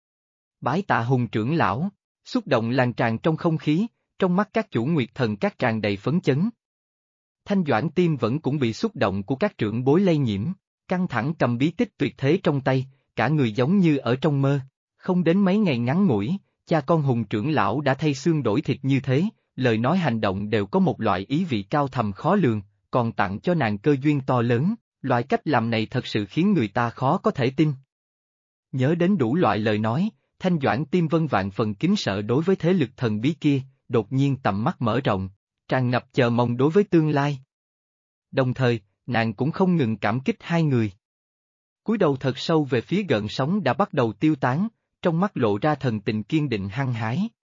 Bái tạ Hùng trưởng lão, xúc động lan tràn trong không khí, trong mắt các chủ Nguyệt Thần Các tràn đầy phấn chấn. Thanh Doãn tim vẫn cũng bị xúc động của các trưởng bối lây nhiễm, căng thẳng cầm bí tích tuyệt thế trong tay, cả người giống như ở trong mơ. Không đến mấy ngày ngắn ngủi, cha con Hùng trưởng lão đã thay xương đổi thịt như thế, lời nói hành động đều có một loại ý vị cao thầm khó lường, còn tặng cho nàng cơ duyên to lớn, loại cách làm này thật sự khiến người ta khó có thể tin. Nhớ đến đủ loại lời nói, Thanh Doãn tim vân vạn phần kính sợ đối với thế lực thần bí kia, đột nhiên tầm mắt mở rộng, tràn ngập chờ mong đối với tương lai. Đồng thời, nàng cũng không ngừng cảm kích hai người. Cúi đầu thật sâu về phía gợn sóng đã bắt đầu tiêu tán, trong mắt lộ ra thần tình kiên định hăng hái.